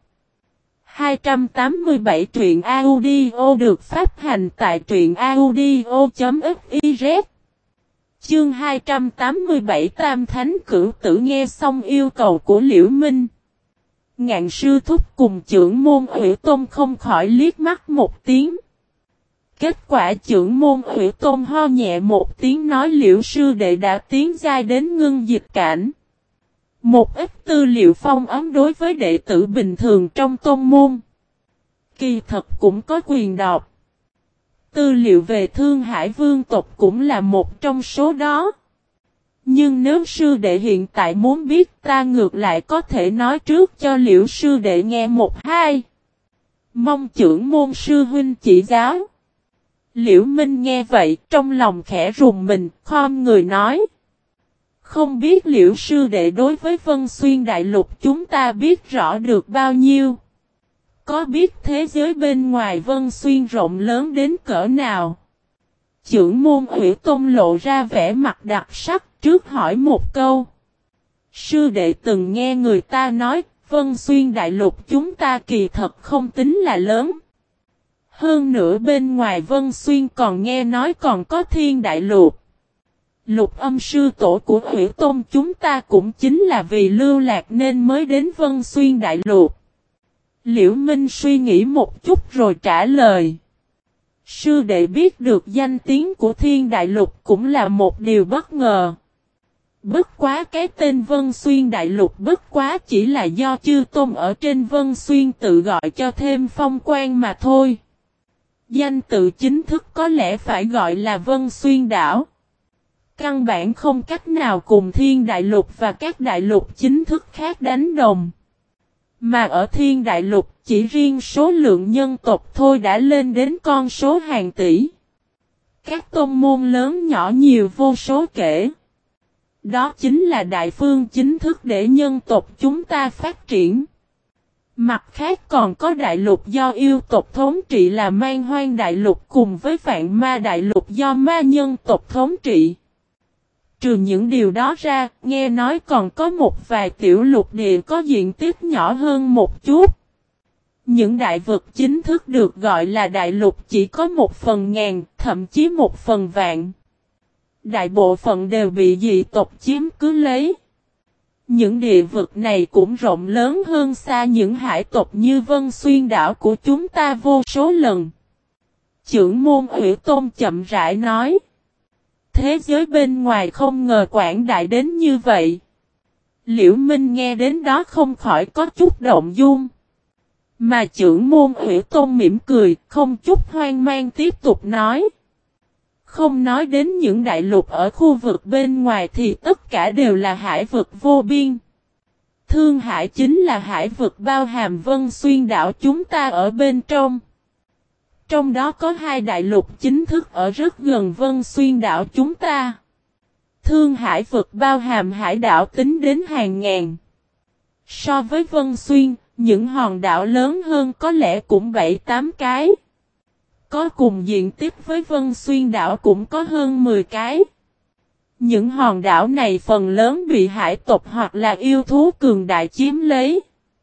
287 truyện audio được phát hành tại truyện audio.fiz. Chương 287 Tam Thánh Cửu Tử nghe xong yêu cầu của Liễu Minh. Ngạn sư thúc cùng chưởng môn Hủy Tôn không khỏi liếc mắt một tiếng. Kết quả chưởng môn Hủy Tôn ho nhẹ một tiếng nói Liễu sư đệ đã tiến giai đến ngưng dịch cảnh. Một ít tư liệu phong ấn đối với đệ tử bình thường trong tôn môn. Kỳ thật cũng có quyền đọc. Tư liệu về Thương Hải Vương tộc cũng là một trong số đó. Nhưng nếu sư đệ hiện tại muốn biết ta ngược lại có thể nói trước cho Liễu sư đệ nghe một hai. Mong chưởng môn sư huynh chỉ giáo. Liễu Minh nghe vậy trong lòng khẽ rùng mình, khom người nói. Không biết Liễu sư đệ đối với Vân Xuyên Đại Lục chúng ta biết rõ được bao nhiêu. Có biết thế giới bên ngoài Vân Xuyên rộng lớn đến cỡ nào? Chưởng môn Hủy Tôn lộ ra vẻ mặt đặc sắc trước hỏi một câu. Sư đệ từng nghe người ta nói Vân Xuyên Đại Lục chúng ta kỳ thật không tính là lớn. Hơn nữa bên ngoài Vân Xuyên còn nghe nói còn có Thiên Đại Lục. Lục Âm sư tổ của Hủy Tôn chúng ta cũng chính là vì lưu lạc nên mới đến Vân Xuyên Đại Lục. Liễu Minh suy nghĩ một chút rồi trả lời. Sư đệ biết được danh tiếng của Thiên Đại Lục cũng là một điều bất ngờ. Bất quá cái tên Vân Xuyên Đại Lục bất quá chỉ là do chư tôn ở trên Vân Xuyên tự gọi cho thêm phong quan mà thôi. Danh tự chính thức có lẽ phải gọi là Vân Xuyên Đảo. Căn bản không cách nào cùng Thiên Đại Lục và các đại lục chính thức khác đánh đồng. Mà ở Thiên Đại Lục chỉ riêng số lượng nhân tộc thôi đã lên đến con số hàng tỷ. Các tôn môn lớn nhỏ nhiều vô số kể. Đó chính là đại phương chính thức để nhân tộc chúng ta phát triển. Mặt khác còn có đại lục do yêu tộc thống trị là Man Hoang Đại Lục cùng với Vạn Ma Đại Lục do ma nhân tộc thống trị. Trừ những điều đó ra, nghe nói còn có một vài tiểu lục địa có diện tích nhỏ hơn một chút. Những đại vực chính thức được gọi là đại lục chỉ có 1/1000, thậm chí 1/1000. Đại bộ phận đều bị dị tộc chiếm cứ lấy. Những địa vực này cũng rộng lớn hơn xa những hải tộc như Vân Xuyên đảo của chúng ta vô số lần. Chưởng môn Hủy Tôn chậm rãi nói. Thế giới bên ngoài không ngờ quảng đại đến như vậy. Liễu Minh nghe đến đó không khỏi có chút động dung. Mà chưởng môn Hủy Tôn mỉm cười, không chút hoang mang tiếp tục nói. Không nói đến những đại lục ở khu vực bên ngoài thì tất cả đều là hải vực vô biên. Thương Hải chính là hải vực bao hàm Vân Xuyên đảo chúng ta ở bên trong. Trong đó có 2 đại lục chính thức ở rất gần Vân Xuyên đảo chúng ta. Thương Hải vực bao hàm hải đảo tính đến hàng ngàn. So với Vân Xuyên, những hòn đảo lớn hơn có lẽ cũng 7-8 cái. Có cùng diện tích với Vân Xuyên đảo cũng có hơn 10 cái. Những hòn đảo này phần lớn bị hải tộc hoặc là yêu thú cường đại chiếm lấy.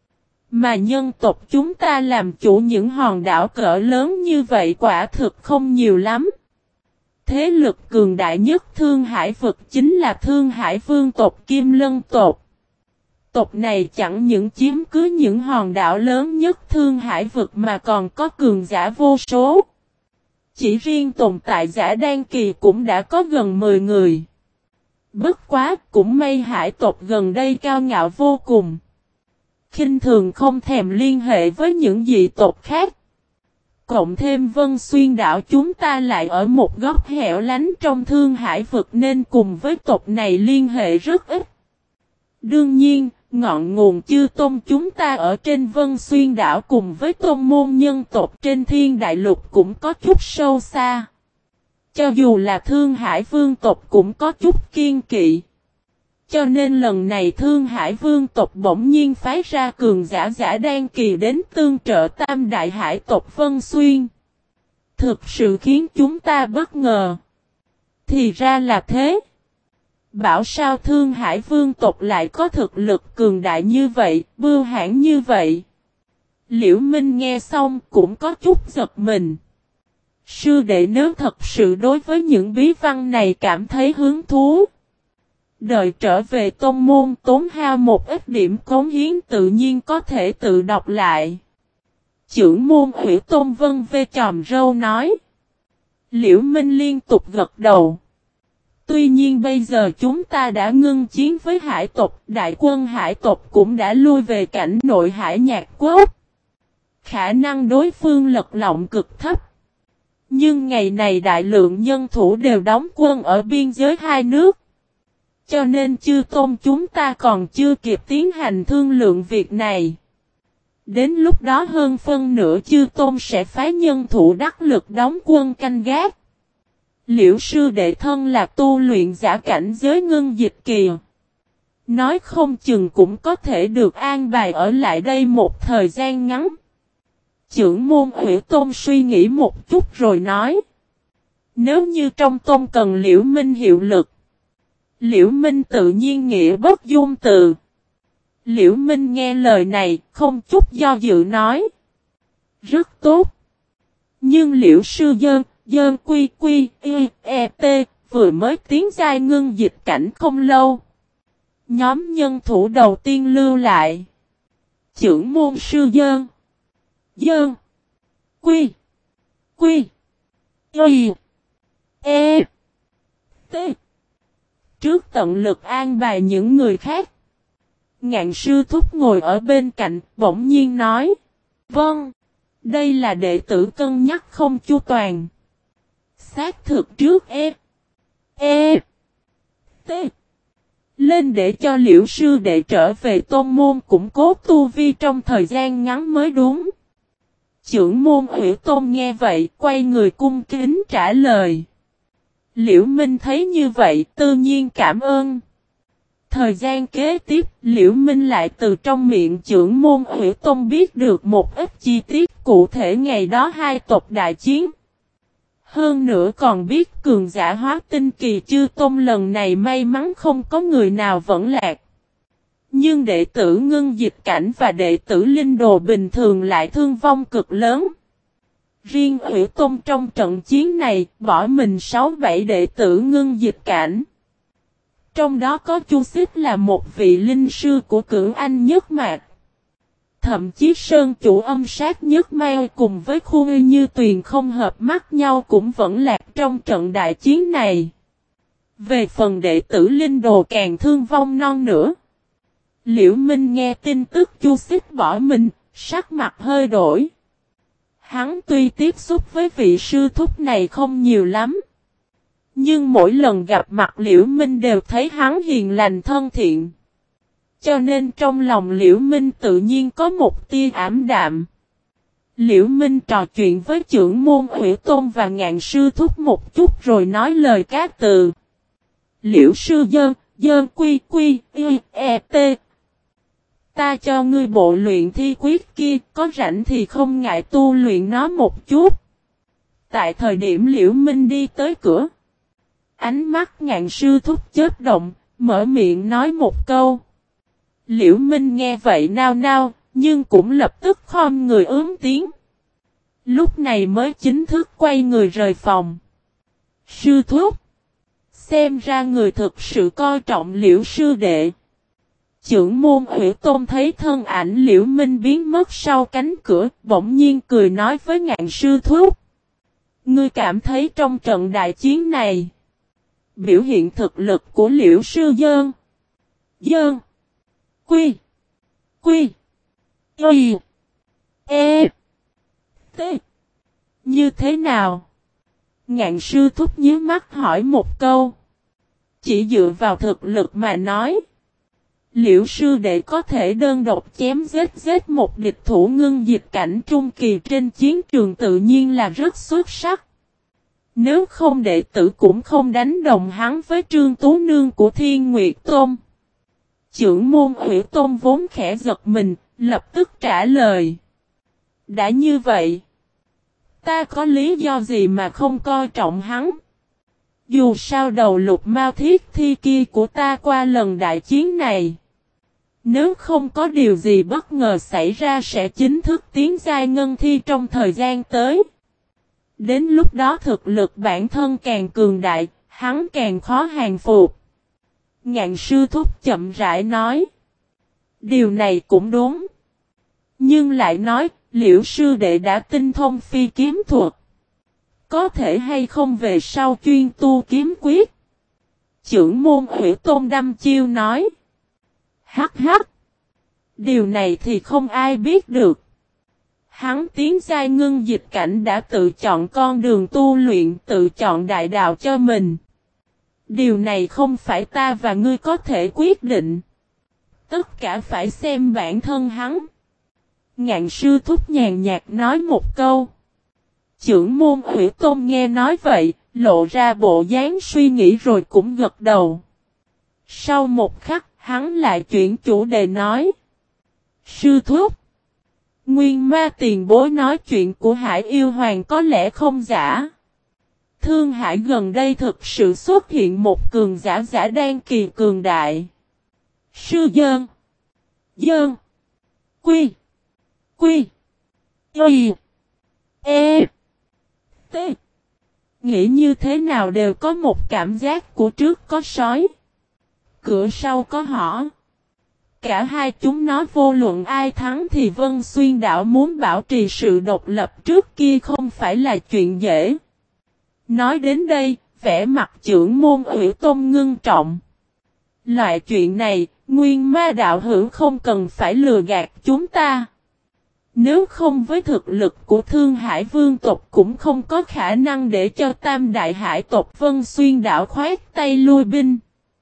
Mà nhân tộc chúng ta làm chủ những hòn đảo cỡ lớn như vậy quả thực không nhiều lắm. Thế lực cường đại nhất Thương Hải vực chính là Thương Hải vương tộc Kim Lân tộc. Tộc này chẳng những chiếm cứ những hòn đảo lớn nhất Thương Hải vực mà còn có cường giả vô số. Chỉ riêng tồn tại giả đan kỳ cũng đã có gần 10 người. Bất quá cũng may hải tộc gần đây cao ngạo vô cùng. Khinh thường không thèm liên hệ với những dị tộc khác. Cộng thêm Vân Xuyên đảo chúng ta lại ở một góc hẻo lánh trong Thương Hải vực nên cùng với tộc này liên hệ rất ít. Đương nhiên, ngọn nguồn chư tôn chúng ta ở trên Vân Xuyên đảo cùng với tôn môn nhân tộc trên Thiên Đại Lục cũng có chút sâu xa. Cho dù là Thương Hải vương tộc cũng có chút kiên kỵ. Cho nên lần này Thương Hải vương tộc bỗng nhiên phái ra cường giả giả đan kỳ đến tương trợ Tam Đại Hải tộc Vân Xuyên. Thực sự khiến chúng ta bất ngờ. Thì ra là thế. Bảo sao Thương Hải vương tộc lại có thực lực cường đại như vậy, bưu hãn như vậy. Liễu Minh nghe xong cũng có chút giật mình. Sư đệ nếu thật sự đối với những bí văn này cảm thấy hứng thú. Đợi trở về tôn môn tốn hao một ít điểm cống hiến tự nhiên có thể tự đọc lại. Chưởng môn Hủy Tôn vân vê chòm râu nói. Liễu Minh liên tục gật đầu. Tuy nhiên bây giờ chúng ta đã ngưng chiến với hải tộc, đại quân hải tộc cũng đã lui về cảnh nội Hải Nhạc Quốc. Khả năng đối phương lật lọng cực thấp. Nhưng ngày này đại lượng nhân thủ đều đóng quân ở biên giới hai nước. Cho nên chư tôn chúng ta còn chưa kịp tiến hành thương lượng việc này. Đến lúc đó hơn phân nửa chư tôn sẽ phái nhân thủ đắc lực đóng quân canh gác. Liễu sư đệ thân là tu luyện giả cảnh giới ngưng dịch kỳ. Nói không chừng cũng có thể được an bài ở lại đây một thời gian ngắn. Chưởng môn Hủy Tôn suy nghĩ một chút rồi nói. Nếu như trong tôn cần Liễu Minh hiệu lực. Liễu Minh tự nhiên nghĩa bất dung từ. Liễu Minh nghe lời này không chút do dự nói. Rất tốt. Nhưng Liễu sư dơn quy quy, y, e, t, vừa mới tiến giai ngưng dịch cảnh không lâu. Nhóm nhân thủ đầu tiên lưu lại. Chưởng môn sư Dơn. Dơn. Quy. Quy. Y. E. T. Trước tận lực an bài những người khác. Ngạn sư thúc ngồi ở bên cạnh, bỗng nhiên nói. Vâng. Đây là đệ tử cân nhắc không chu toàn. Xác thực trước E. E. T. Lên để cho Liễu sư đệ trở về tôn môn củng cố tu vi trong thời gian ngắn mới đúng. Chưởng môn Hủy Tôn nghe vậy, quay người cung kính trả lời. Liễu Minh thấy như vậy, tự nhiên cảm ơn. Thời gian kế tiếp, Liễu Minh lại từ trong miệng chưởng môn Hủy Tôn biết được một ít chi tiết cụ thể ngày đó hai tộc đại chiến. Hơn nữa còn biết cường giả hóa tinh kỳ chư tôn lần này may mắn không có người nào vẫn lạc. Nhưng đệ tử ngưng dịch cảnh và đệ tử linh đồ bình thường lại thương vong cực lớn. Riêng Hủy Tôn trong trận chiến này bỏ mình 6-7 đệ tử ngưng dịch cảnh. Trong đó có Chu Xích là một vị linh sư của Cửu Anh Nhất Mạc. Thậm chí Sơn chủ âm sát Nhất Mai cùng với Khu Ngư Như Tuyền không hợp mắt nhau cũng vẫn lạc trong trận đại chiến này. Về phần đệ tử linh đồ càng thương vong non nữa. Liễu Minh nghe tin tức Chu Xích bỏ mình, sắc mặt hơi đổi. Hắn tuy tiếp xúc với vị sư thúc này không nhiều lắm. Nhưng mỗi lần gặp mặt Liễu Minh đều thấy hắn hiền lành thân thiện. Cho nên trong lòng Liễu Minh tự nhiên có một tia ảm đạm. Liễu Minh trò chuyện với chưởng môn Hủy Tôn và Ngạn sư thúc một chút rồi nói lời các từ. Liễu sư Dơn, Dơn quy quy, y, e, t. Ta cho ngươi bộ luyện thi quyết kia, có rảnh thì không ngại tu luyện nó một chút. Tại thời điểm Liễu Minh đi tới cửa. Ánh mắt Ngạn sư thúc chớp động, mở miệng nói một câu. Liễu Minh nghe vậy nao nao, nhưng cũng lập tức khom người ướm tiếng. Lúc này mới chính thức quay người rời phòng. Sư thúc. Xem ra người thực sự coi trọng Liễu sư đệ. Chưởng môn Hủy Tôn thấy thân ảnh Liễu Minh biến mất sau cánh cửa, bỗng nhiên cười nói với Ngạn sư thúc. Ngươi cảm thấy trong trận đại chiến này, biểu hiện thực lực của Liễu sư Dơn. Dơn. Quy. Quy. Y. E. T. Như thế nào? Ngạn sư thúc nhíu mắt hỏi một câu. Chỉ dựa vào thực lực mà nói. Liễu sư đệ có thể đơn độc chém giết một địch thủ ngưng dịch cảnh trung kỳ trên chiến trường tự nhiên là rất xuất sắc. Nếu không đệ tử cũng không đánh đồng hắn với Trương Tú Nương của Thiên Nguyệt Tôn. Chưởng môn Hủy Tôn vốn khẽ giật mình, lập tức trả lời. Đã như vậy, ta có lý do gì mà không coi trọng hắn? Dù sao đầu lục mao thiết thi kia của ta qua lần đại chiến này. Nếu không có điều gì bất ngờ xảy ra sẽ chính thức tiến giai ngân thi trong thời gian tới. Đến lúc đó thực lực bản thân càng cường đại, hắn càng khó hàng phục. Ngạn sư thúc chậm rãi nói. Điều này cũng đúng. Nhưng lại nói, Liễu sư đệ đã tinh thông phi kiếm thuật. Có thể hay không về sau chuyên tu kiếm quyết? Chưởng môn Hủy Tôn đăm chiêu nói. Hắc hắc. Điều này thì không ai biết được. Hắn tiến giai ngưng dịch cảnh đã tự chọn con đường tu luyện, tự chọn đại đạo cho mình. Điều này không phải ta và ngươi có thể quyết định. Tất cả phải xem bản thân hắn. Ngạn sư thúc nhàn nhạt nói một câu. Chưởng môn Hủy Tôn nghe nói vậy, lộ ra bộ dáng suy nghĩ rồi cũng gật đầu. Sau một khắc, hắn lại chuyển chủ đề nói. Sư thúc. Nguyên ma tiền bối nói chuyện của Hải Yêu Hoàng có lẽ không giả. Thương Hải gần đây thực sự xuất hiện một cường giả đan kỳ cường đại. Sư Dơn. Dơn. Quy. Quy. Y. E. T. Nghĩ như thế nào đều có một cảm giác của trước có sói, cửa sau có hỏ. Cả hai chúng nó vô luận ai thắng thì Vân Xuyên đảo muốn bảo trì sự độc lập trước kia không phải là chuyện dễ. Nói đến đây, vẻ mặt trưởng môn Ủy Tôn ngưng trọng. Loại chuyện này, Nguyên Ma đạo hữu không cần phải lừa gạt chúng ta. Nếu không với thực lực của Thương Hải Vương tộc cũng không có khả năng để cho Tam Đại Hải tộc Vân Xuyên đảo khoát tay lui binh.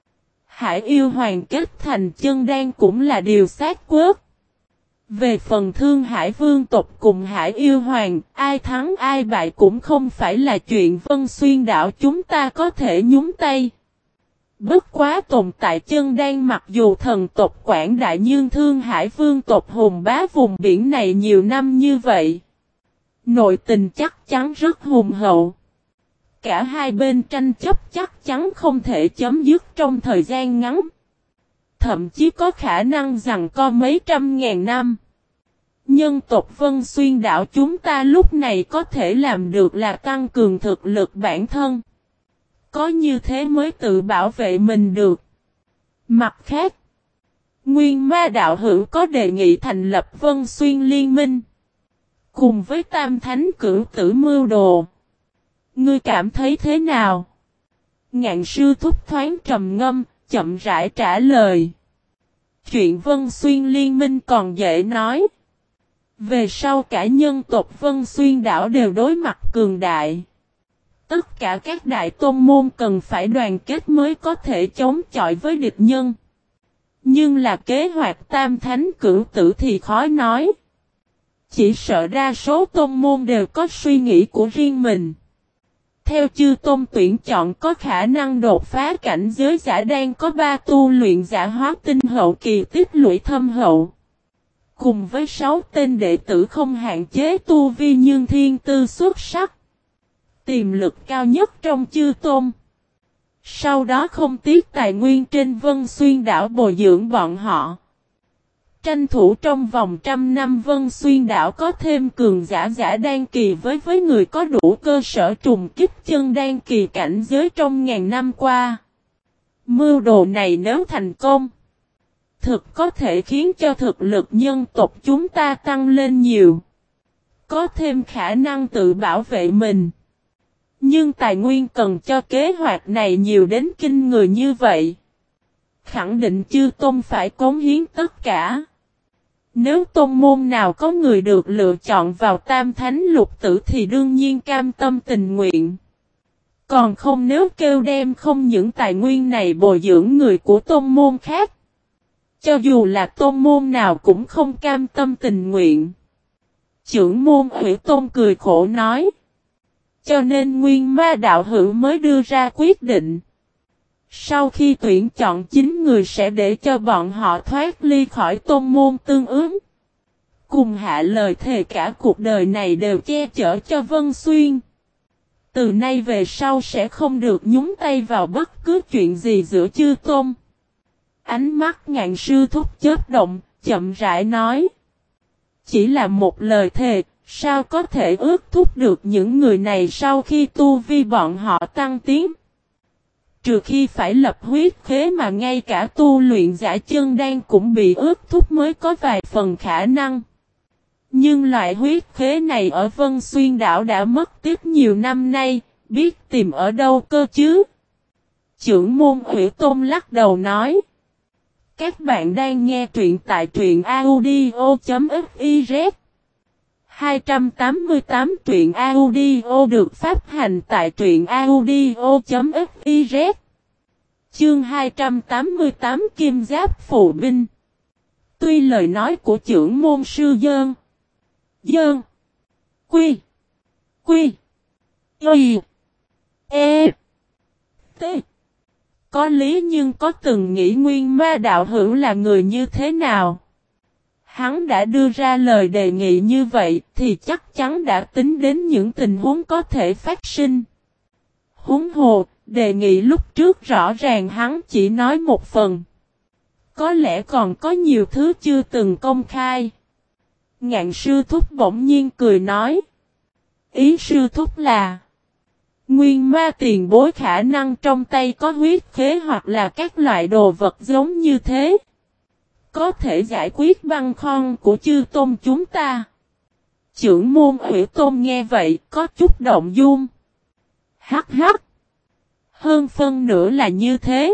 Hải yêu hoàng kết thành chân đan cũng là điều xác quyết. Về phần Thương Hải Vương tộc cùng Hải yêu hoàng, ai thắng ai bại cũng không phải là chuyện Vân Xuyên đảo chúng ta có thể nhúng tay. Bất quá tồn tại chân đan mặc dù thần tộc quảng đại nhưng Thương Hải Vương tộc hùng bá vùng biển này nhiều năm như vậy. Nội tình chắc chắn rất hùng hậu. Cả hai bên tranh chấp chắc chắn không thể chấm dứt trong thời gian ngắn. Thậm chí có khả năng giằng co mấy trăm ngàn năm. Nhân tộc Vân Xuyên đảo chúng ta lúc này có thể làm được là tăng cường thực lực bản thân. Có như thế mới tự bảo vệ mình được. Mặt khác, Nguyên Ma đạo hữu có đề nghị thành lập Vân Xuyên Liên Minh. Cùng với Tam Thánh Cửu Tử mưu đồ. Ngươi cảm thấy thế nào? Ngạn sư thúc thoáng trầm ngâm, chậm rãi trả lời. Chuyện Vân Xuyên Liên Minh còn dễ nói. Về sau cả nhân tộc Vân Xuyên đảo đều đối mặt cường đại. Tất cả các đại tôn môn cần phải đoàn kết mới có thể chống chọi với địch nhân. Nhưng là kế hoạch Tam Thánh Cửu Tử thì khó nói. Chỉ sợ đa số tôn môn đều có suy nghĩ của riêng mình. Theo chư tôn tuyển chọn có khả năng đột phá cảnh giới giả đang có 3 tu luyện giả hóa tinh hậu kỳ tích lũy thâm hậu. Cùng với 6 tên đệ tử không hạn chế tu vi nhưng thiên tư xuất sắc. Tiềm lực cao nhất trong chư tôn. Sau đó không tiếc tài nguyên trên Vân Xuyên đảo bồi dưỡng bọn họ. Tranh thủ trong vòng 100 năm Vân Xuyên đảo có thêm cường giả đan kỳ với người có đủ cơ sở trùng kích chân đan kỳ cảnh giới trong ngàn năm qua. Mưu đồ này nếu thành công, thực có thể khiến cho thực lực nhân tộc chúng ta tăng lên nhiều. Có thêm khả năng tự bảo vệ mình. Nhưng tài nguyên cần cho kế hoạch này nhiều đến kinh người như vậy. Khẳng định chư tôn phải cống hiến tất cả. Nếu tôn môn nào có người được lựa chọn vào Tam Thánh Lục Tử thì đương nhiên cam tâm tình nguyện. Còn không nếu kêu đem không những tài nguyên này bồi dưỡng người của tôn môn khác. Cho dù là tôn môn nào cũng không cam tâm tình nguyện. Chưởng môn Ủy Tôn cười khổ nói. Cho nên Nguyên Ma đạo hữu mới đưa ra quyết định. Sau khi tuyển chọn 9 người sẽ để cho bọn họ thoát ly khỏi tôn môn tương ứng. Cùng hạ lời thề cả cuộc đời này đều che chở cho Vân Xuyên. Từ nay về sau sẽ không được nhúng tay vào bất cứ chuyện gì giữa chư tôn. Ánh mắt Ngạn sư thúc chớp động, chậm rãi nói. Chỉ là một lời thề, sao có thể ước thúc được những người này sau khi tu vi bọn họ tăng tiến. Trừ khi phải lập huyết khế mà ngay cả tu luyện giả chân đan cũng bị ước thúc mới có vài phần khả năng. Nhưng loại huyết khế này ở Vân Xuyên đảo đã mất tiếp nhiều năm nay, biết tìm ở đâu cơ chứ? Chưởng môn Ủy Tôn lắc đầu nói. Các bạn đang nghe truyện tại truyện audio.fiz 288 truyện audio được phát hành tại truyện audio.fiz. Chương 288 Kim Giáp Phù Binh. Tuy lời nói của chưởng môn sư Dơn, Quy, T có lý nhưng có từng nghĩ Nguyên Ma đạo hữu là người như thế nào? Hắn đã đưa ra lời đề nghị như vậy thì chắc chắn đã tính đến những tình huống có thể phát sinh. Huống hồ, đề nghị lúc trước rõ ràng hắn chỉ nói một phần. Có lẽ còn có nhiều thứ chưa từng công khai. Ngạn sư thúc bỗng nhiên cười nói. Ý sư thúc là Nguyên ma tiền bối khả năng trong tay có huyết khế hoặc là các loại đồ vật giống như thế. Có thể giải quyết băng khoăn của chư tôn chúng ta. Chưởng môn Ủy Tôn nghe vậy có chút động dung. Hắc hắc. Hơn phân nửa là như thế.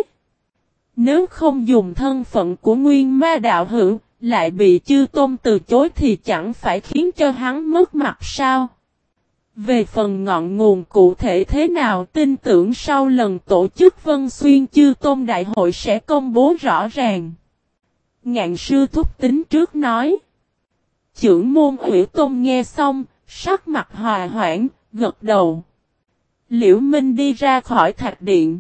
Nếu không dùng thân phận của nguyên ma đạo hữu, lại bị chư tôn từ chối thì chẳng phải khiến cho hắn mất mặt sao? Về phần ngọn nguồn cụ thể thế nào tin tưởng sau lần tổ chức Vân Xuyên chư tôn đại hội sẽ công bố rõ ràng. Ngạn sư thúc tính trước nói. Chưởng môn Ủy Tôn nghe xong, sắc mặt hòa hoãn, gật đầu. Liễu Minh đi ra khỏi thạch điện.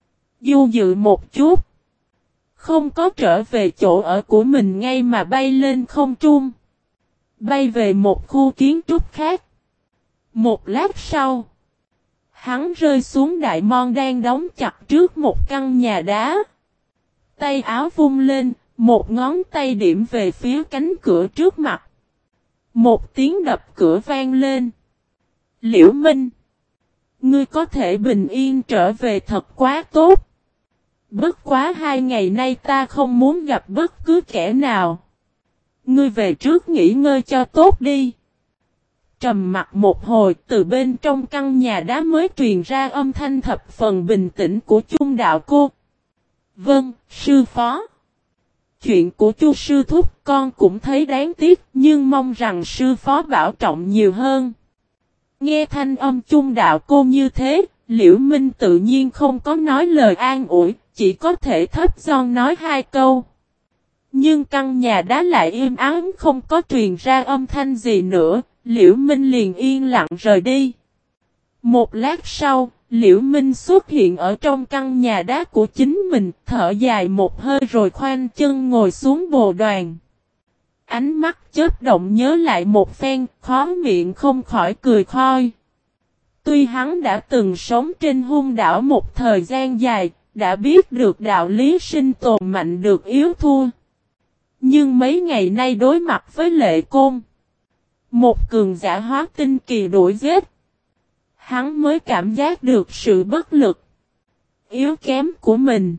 Du dự một chút. Không có trở về chỗ ở của mình ngay mà bay lên không trung. Bay về một khu kiến trúc khác. Một lát sau. Hắn rơi xuống đại môn đang đóng chặt trước một căn nhà đá. Tay áo vung lên, một ngón tay điểm về phía cánh cửa trước mặt. Một tiếng đập cửa vang lên. Liễu Minh. Ngươi có thể bình yên trở về thật quá tốt. Bất quá 2 ngày nay ta không muốn gặp bất cứ kẻ nào. Ngươi về trước nghỉ ngơi cho tốt đi. Trầm mặc một hồi từ bên trong căn nhà đá mới truyền ra âm thanh thập phần bình tĩnh của Chung đạo cô. Vâng, sư phó. Chuyện của Chu sư thúc con cũng thấy đáng tiếc nhưng mong rằng sư phó bảo trọng nhiều hơn. Nghe thanh âm Chung đạo cô như thế, Liễu Minh tự nhiên không có nói lời an ủi, chỉ có thể thấp giọng nói 2 câu. Nhưng căn nhà đá lại im ắng không có truyền ra âm thanh gì nữa, Liễu Minh liền yên lặng rời đi. Một lát sau, Liễu Minh xuất hiện ở trong căn nhà đá của chính mình, thở dài một hơi rồi khoanh chân ngồi xuống bồ đoàn. Ánh mắt chớp động nhớ lại một phen, khó miệng không khỏi cười khoi. Tuy hắn đã từng sống trên hung đảo một thời gian dài, đã biết được đạo lý sinh tồn mạnh được yếu thua. Nhưng mấy ngày nay đối mặt với Lệ Côn, một cường giả hóa tinh kỳ đuổi giết, hắn mới cảm giác được sự bất lực, yếu kém của mình.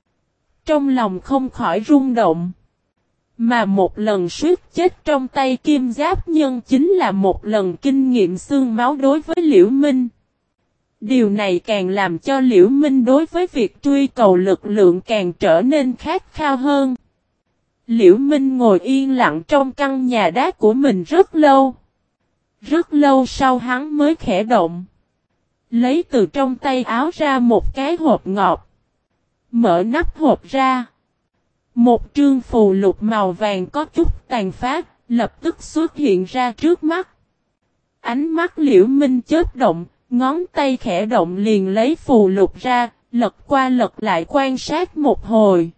Trong lòng không khỏi rung động. Mà một lần suýt chết trong tay Kim Giáp Nhân chính là một lần kinh nghiệm xương máu đối với Liễu Minh. Điều này càng làm cho Liễu Minh đối với việc truy cầu lực lượng càng trở nên khát khao hơn. Liễu Minh ngồi yên lặng trong căn nhà đá của mình rất lâu. Rất lâu sau hắn mới khẽ động. Lấy từ trong tay áo ra một cái hộp ngọc. Mở nắp hộp ra. Một trương phù lục màu vàng có chút tàn phát, lập tức xuất hiện ra trước mắt. Ánh mắt Liễu Minh chớp động, ngón tay khẽ động liền lấy phù lục ra, lật qua lật lại quan sát một hồi.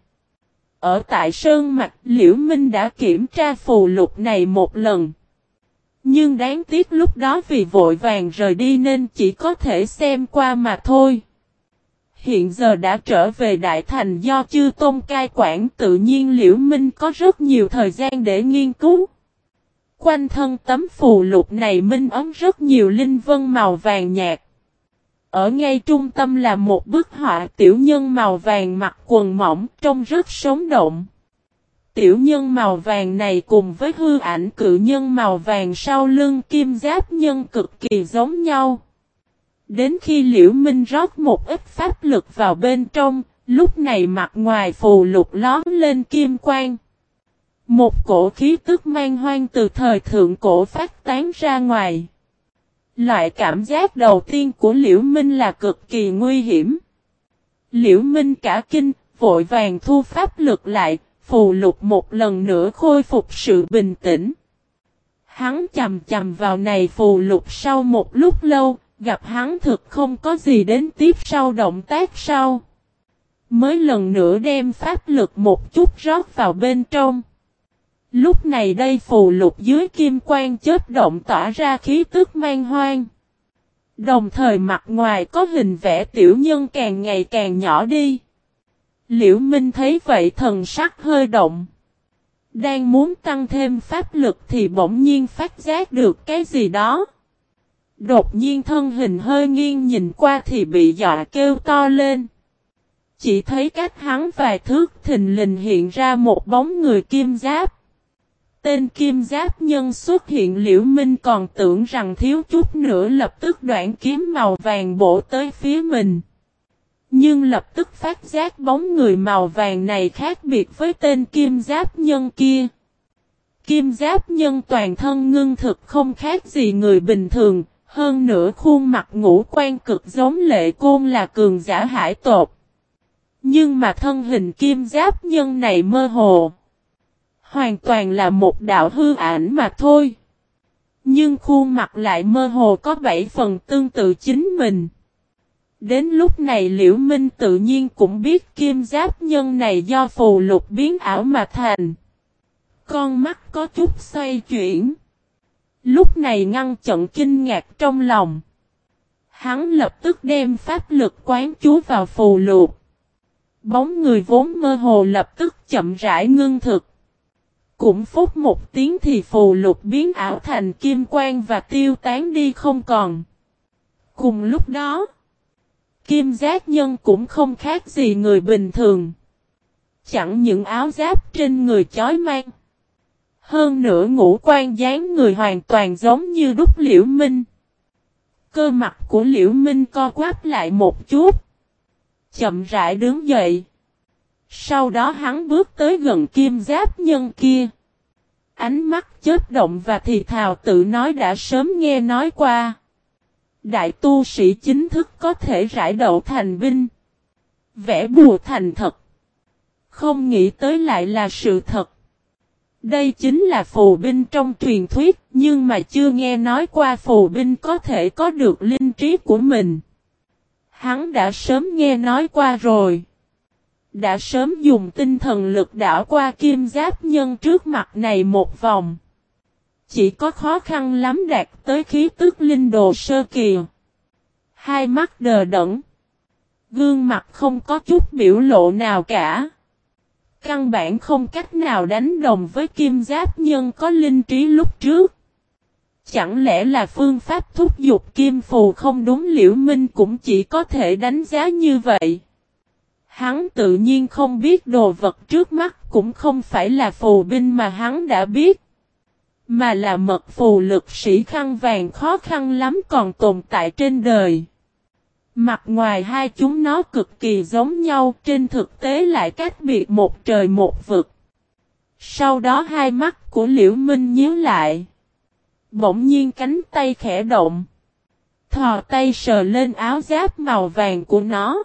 Ở tại Sơn Mạch, Liễu Minh đã kiểm tra phù lục này một lần. Nhưng đáng tiếc lúc đó vì vội vàng rời đi nên chỉ có thể xem qua mà thôi. Hiện giờ đã trở về Đại Thành do chư tôn cai quản, tự nhiên Liễu Minh có rất nhiều thời gian để nghiên cứu. Quanh thân tấm phù lục này minh ấm rất nhiều linh vân màu vàng nhạt. Ở ngay trung tâm là một bức họa tiểu nhân màu vàng mặc quần mỏng trông rất sống động. Tiểu nhân màu vàng này cùng với hư ảnh cự nhân màu vàng sau lưng Kim Giáp Nhân cực kỳ giống nhau. Đến khi Liễu Minh rót một ít pháp lực vào bên trong, lúc này mặt ngoài phù lục lóm lên kim quang. Một cổ khí tức man hoang từ thời thượng cổ phát tán ra ngoài. Loại cảm giác đầu tiên của Liễu Minh là cực kỳ nguy hiểm. Liễu Minh cả kinh, vội vàng thu pháp lực lại, phù lục một lần nữa khôi phục sự bình tĩnh. Hắn chầm chầm vào này phù lục sau một lúc lâu, gặp hắn thực không có gì đến tiếp sau động tác sau. Mới lần nữa đem pháp lực một chút rót vào bên trong. Lúc này đây phù lục dưới kim quang chớp động tỏa ra khí tức man hoang. Đồng thời mặt ngoài có hình vẽ tiểu nhân càng ngày càng nhỏ đi. Liễu Minh thấy vậy thần sắc hơi động. Đang muốn tăng thêm pháp lực thì bỗng nhiên phát giác được cái gì đó. Đột nhiên thân hình hơi nghiêng nhìn qua thì bị dọa kêu to lên. Chỉ thấy cách hắn vài thước thình lình hiện ra một bóng người kim giáp. Tên kim giáp nhân xuất hiện, Liễu Minh còn tưởng rằng thiếu chút nữa lập tức đoạn kiếm màu vàng bổ tới phía mình. Nhưng lập tức phát giác bóng người màu vàng này khác biệt với tên kim giáp nhân kia. Kim giáp nhân toàn thân ngưng thực không khác gì người bình thường, hơn nữa khuôn mặt ngũ quan cực giống Lệ Côn là cường giả hải tộc. Nhưng mà thân hình kim giáp nhân này mơ hồ. Hoàn toàn là một đạo hư ảnh mà thôi. Nhưng khuôn mặt lại mơ hồ có 7 phần tương tự chính mình. Đến lúc này Liễu Minh tự nhiên cũng biết kim giáp nhân này do phù lục biến ảo mà thành. Con mắt có chút xoay chuyển. Lúc này ngăn chặn kinh ngạc trong lòng. Hắn lập tức đem pháp lực quán chú vào phù lục. Bóng người vốn mơ hồ lập tức chậm rãi ngưng thực. Cũng phút một tiếng thì phù lục biến ảo thành kim quang và tiêu tán đi không còn. Cùng lúc đó, kim giáp nhân cũng không khác gì người bình thường. Chẳng những áo giáp trên người chói mang. Hơn nữa ngũ quan dáng người hoàn toàn giống như đúc Liễu Minh. Cơ mặt của Liễu Minh co quắp lại một chút. Chậm rãi đứng dậy. Sau đó hắn bước tới gần kim giáp nhân kia. Ánh mắt chớp động và thì thào tự nói đã sớm nghe nói qua. Đại tu sĩ chính thức có thể rải đậu thành binh. Vẽ bùa thành thật. Không nghĩ tới lại là sự thật. Đây chính là phù binh trong truyền thuyết, nhưng mà chưa nghe nói qua phù binh có thể có được linh trí của mình. Hắn đã sớm nghe nói qua rồi. Đã sớm dùng tinh thần lực đảo qua kim giáp nhân trước mặt này một vòng. Chỉ có khó khăn lắm đạt tới khí tức linh đồ sơ kỳ. Hai mắt đờ đẫn. Gương mặt không có chút biểu lộ nào cả. Căn bản không cách nào đánh đồng với kim giáp nhân có linh trí lúc trước. Chẳng lẽ là phương pháp thúc giục kim phù không đúng? Liễu Minh cũng chỉ có thể đánh giá như vậy. Hắn tự nhiên không biết đồ vật trước mắt cũng không phải là phù binh mà hắn đã biết. Mà là mật phù lực sĩ khăn vàng khó khăn lắm còn tồn tại trên đời. Mặt ngoài hai chúng nó cực kỳ giống nhau, trên thực tế lại cách biệt một trời một vực. Sau đó hai mắt của Liễu Minh nhíu lại. Bỗng nhiên cánh tay khẽ động. Thò tay sờ lên áo giáp màu vàng của nó.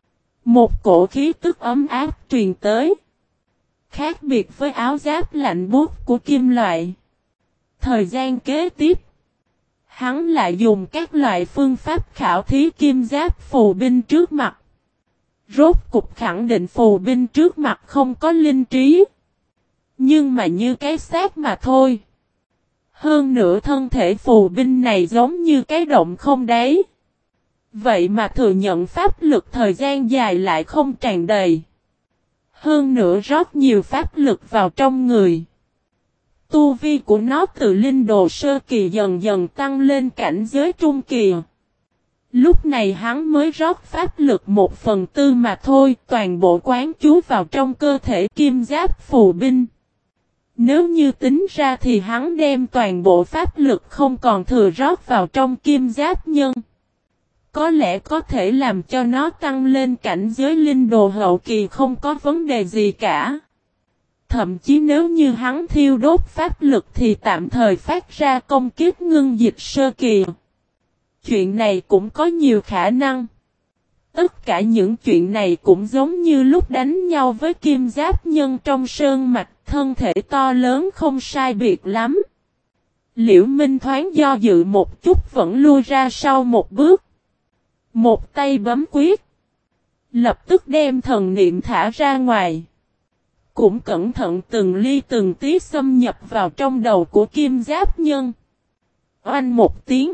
Một cổ khí tức ấm áp truyền tới. Khác biệt với áo giáp lạnh buốt của kim loại. Thời gian kế tiếp, hắn lại dùng các loại phương pháp khảo thí kim giáp phù binh trước mặt. Rốt cục khẳng định phù binh trước mặt không có linh trí. Nhưng mà như cái xác mà thôi. Hơn nữa thân thể phù binh này giống như cái động không đáy. Vậy mà thừa nhận pháp lực thời gian dài lại không tràn đầy. Hơn nữa rót nhiều pháp lực vào trong người. Tu vi của nó từ linh đồ sơ kỳ dần dần tăng lên cảnh giới trung kỳ. Lúc này hắn mới rót pháp lực 1/4 mà thôi, toàn bộ quán chú vào trong cơ thể kim giáp phù binh. Nếu như tính ra thì hắn đem toàn bộ pháp lực không còn thừa rót vào trong kim giáp nhân. Có lẽ có thể làm cho nó tăng lên cảnh giới linh đồ hậu kỳ không có vấn đề gì cả. Thậm chí nếu như hắn thiêu đốt pháp lực thì tạm thời phát ra công kiếp ngưng dịch sơ kỳ. Chuyện này cũng có nhiều khả năng. Tất cả những chuyện này cũng giống như lúc đánh nhau với kim giáp nhân trong sơn mạch, thân thể to lớn không sai biệt lắm. Liễu Minh thoáng do dự một chút vẫn lui ra sau một bước. Một tay bấm quyết. Lập tức đem thần niệm thả ra ngoài. Cũng cẩn thận từng ly từng tí xâm nhập vào trong đầu của kim giáp nhân. Oanh một tiếng.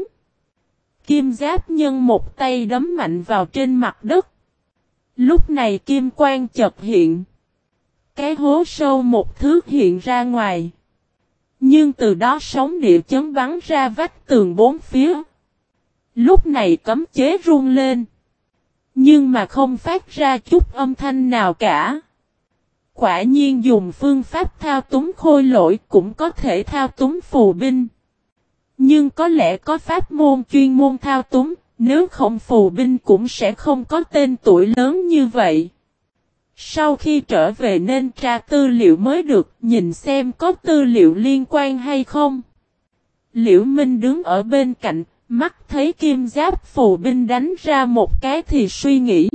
Kim giáp nhân một tay đấm mạnh vào trên mặt đất. Lúc này kim quang chợt hiện. Cái hố sâu một thước hiện ra ngoài. Nhưng từ đó sóng địa chấn bắn ra vách tường bốn phía. Lúc này cấm chế rung lên. Nhưng mà không phát ra chút âm thanh nào cả. Quả nhiên dùng phương pháp thao túng khôi lỗi cũng có thể thao túng phù binh. Nhưng có lẽ có pháp môn chuyên môn thao túng, nếu không phù binh cũng sẽ không có tên tuổi lớn như vậy. Sau khi trở về nên tra tư liệu mới được, nhìn xem có tư liệu liên quan hay không. Liễu Minh đứng ở bên cạnh, mắt thấy kim giáp phù binh đánh ra một cái thì suy nghĩ.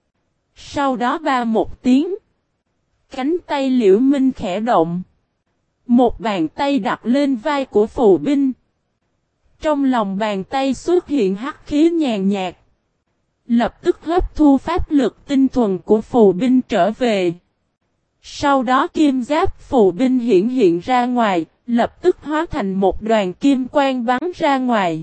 Sau đó ba một tiếng. Cánh tay Liễu Minh khẽ động. Một bàn tay đặt lên vai của phù binh. Trong lòng bàn tay xuất hiện hắc khí nhàn nhạt. Lập tức hấp thu pháp lực tinh thuần của phù binh trở về. Sau đó kim giáp phù binh hiện ra ngoài, lập tức hóa thành một đoàn kim quang bắn ra ngoài.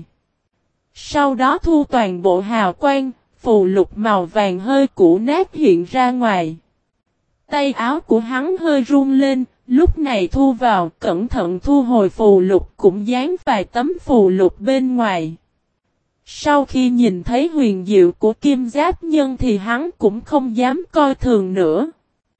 Sau đó thu toàn bộ hào quang, phù lục màu vàng hơi cũ nát hiện ra ngoài. Tay áo của hắn hơi run lên, lúc này thu vào, cẩn thận thu hồi phù lục cũng dán vài tấm phù lục bên ngoài. Sau khi nhìn thấy huyền diệu của kim giáp nhân thì hắn cũng không dám coi thường nữa.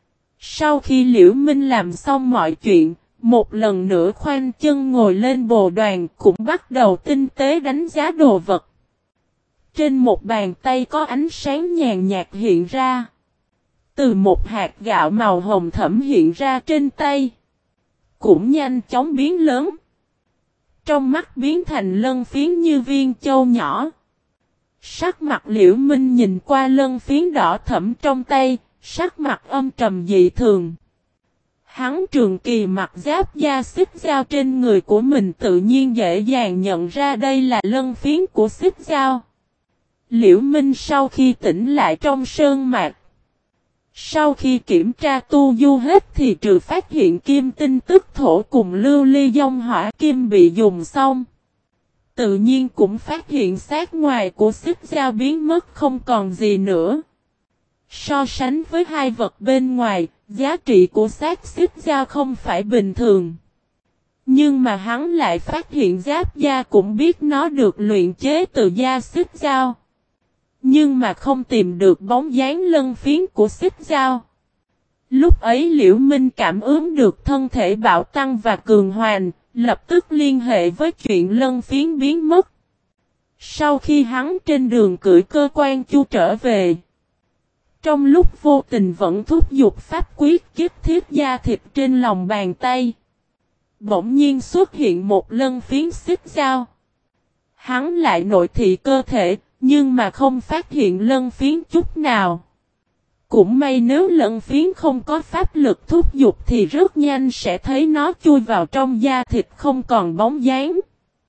Sau khi Liễu Minh làm xong mọi chuyện, một lần nữa khoanh chân ngồi lên bồ đoàn cũng bắt đầu tinh tế đánh giá đồ vật. Trên một bàn tay có ánh sáng nhàn nhạt hiện ra. Từ một hạt gạo màu hồng thẫm hiện ra trên tay. Cũng nhanh chóng biến lớn. Trong mắt biến thành lân phiến như viên châu nhỏ. Sắc mặt Liễu Minh nhìn qua lân phiến đỏ thẫm trong tay, sắc mặt âm trầm dị thường. Hắn trường kỳ mặc giáp da xích dao trên người của mình tự nhiên dễ dàng nhận ra đây là lân phiến của xích dao. Liễu Minh sau khi tỉnh lại trong sơn mạc. Sau khi kiểm tra tu du hết thì trừ phát hiện kim tinh tức thổ cùng lưu ly dông hỏa kim bị dùng xong. Tự nhiên cũng phát hiện xác ngoài của xích dao biến mất không còn gì nữa. So sánh với hai vật bên ngoài, giá trị của xác xích dao không phải bình thường. Nhưng mà hắn lại phát hiện giáp da cũng biết nó được luyện chế từ da xích dao. Nhưng mà không tìm được bóng dáng lân phiến của xích dao. Lúc ấy Liễu Minh cảm ứng được thân thể bạo tăng và cường hoàn, lập tức liên hệ với chuyện lân phiến biến mất. Sau khi hắn trên đường cưỡi cơ quan chu trở về. Trong lúc vô tình vẫn thúc giục pháp quyết kiếp thiết da thịt trên lòng bàn tay. Bỗng nhiên xuất hiện một lân phiến xích dao. Hắn lại nội thị cơ thể, nhưng mà không phát hiện lân phiến chút nào. Cũng may nếu lân phiến không có pháp lực thúc giục thì rất nhanh sẽ thấy nó chui vào trong da thịt không còn bóng dáng.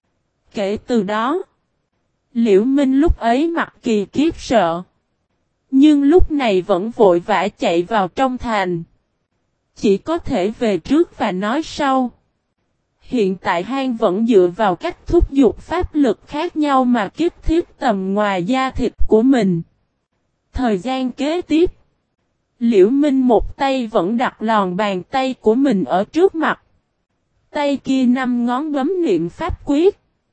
Kể từ đó, Liễu Minh lúc ấy mặt kỳ kiếp sợ. Nhưng lúc này vẫn vội vã chạy vào trong thành. Chỉ có thể về trước và nói sau. Hiện tại hang vẫn dựa vào cách thúc giục pháp lực khác nhau mà kiếp thiết tầm ngoài da thịt của mình. Thời gian kế tiếp, Liễu Minh một tay vẫn đặt lòn bàn tay của mình ở trước mặt. Tay kia 5 ngón bấm niệm pháp quyết.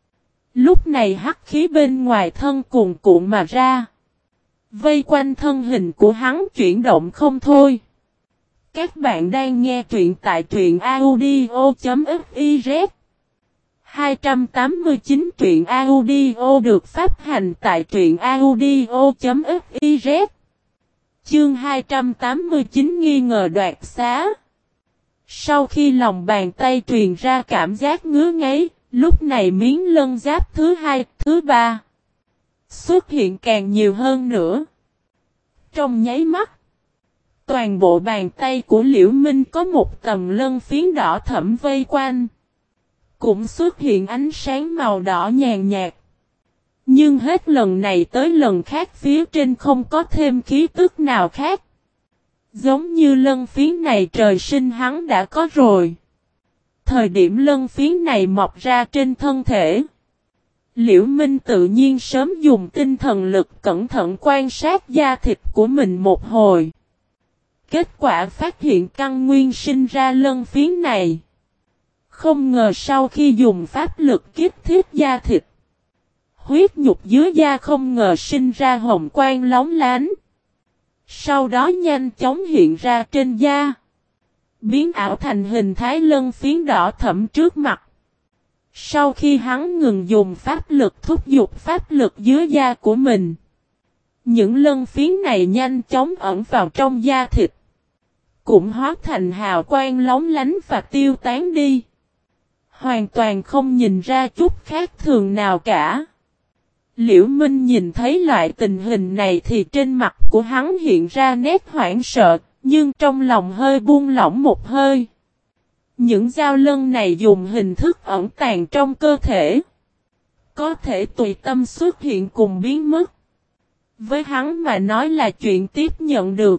Lúc này hắc khí bên ngoài thân cuồn cuộn mà ra. Vây quanh thân hình của hắn chuyển động không thôi. Các bạn đang nghe truyện tại truyện audio.fiz 289 truyện audio được phát hành tại truyện audio.fiz Chương 289 nghi ngờ đoạt xá. Sau khi lòng bàn tay truyền ra cảm giác ngứa ngáy, lúc này miếng lân giáp thứ 2, thứ 3 xuất hiện càng nhiều hơn nữa. Trong nháy mắt, toàn bộ bàn tay của Liễu Minh có một tầng lân phiến đỏ thẫm vây quanh. Cũng xuất hiện ánh sáng màu đỏ nhàn nhạt. Nhưng hết lần này tới lần khác phía trên không có thêm khí tức nào khác. Giống như lân phiến này trời sinh hắn đã có rồi. Thời điểm lân phiến này mọc ra trên thân thể, Liễu Minh tự nhiên sớm dùng tinh thần lực cẩn thận quan sát da thịt của mình một hồi. Kết quả phát hiện căn nguyên sinh ra lân phiến này. Không ngờ sau khi dùng pháp lực kích thiết da thịt, huyết nhục dưới da không ngờ sinh ra hồng quang lóng lánh. Sau đó nhanh chóng hiện ra trên da. Biến ảo thành hình thái lân phiến đỏ thẫm trước mặt. Sau khi hắn ngừng dùng pháp lực thúc giục pháp lực dưới da của mình. Những lân phiến này nhanh chóng ẩn vào trong da thịt. Cũng hóa thành hào quang lóng lánh và tiêu tán đi. Hoàn toàn không nhìn ra chút khác thường nào cả. Liễu Minh nhìn thấy loại tình hình này thì trên mặt của hắn hiện ra nét hoảng sợ, nhưng trong lòng hơi buông lỏng một hơi. Những dao lân này dùng hình thức ẩn tàng trong cơ thể. Có thể tùy tâm xuất hiện cùng biến mất. Với hắn mà nói là chuyện tiếp nhận được.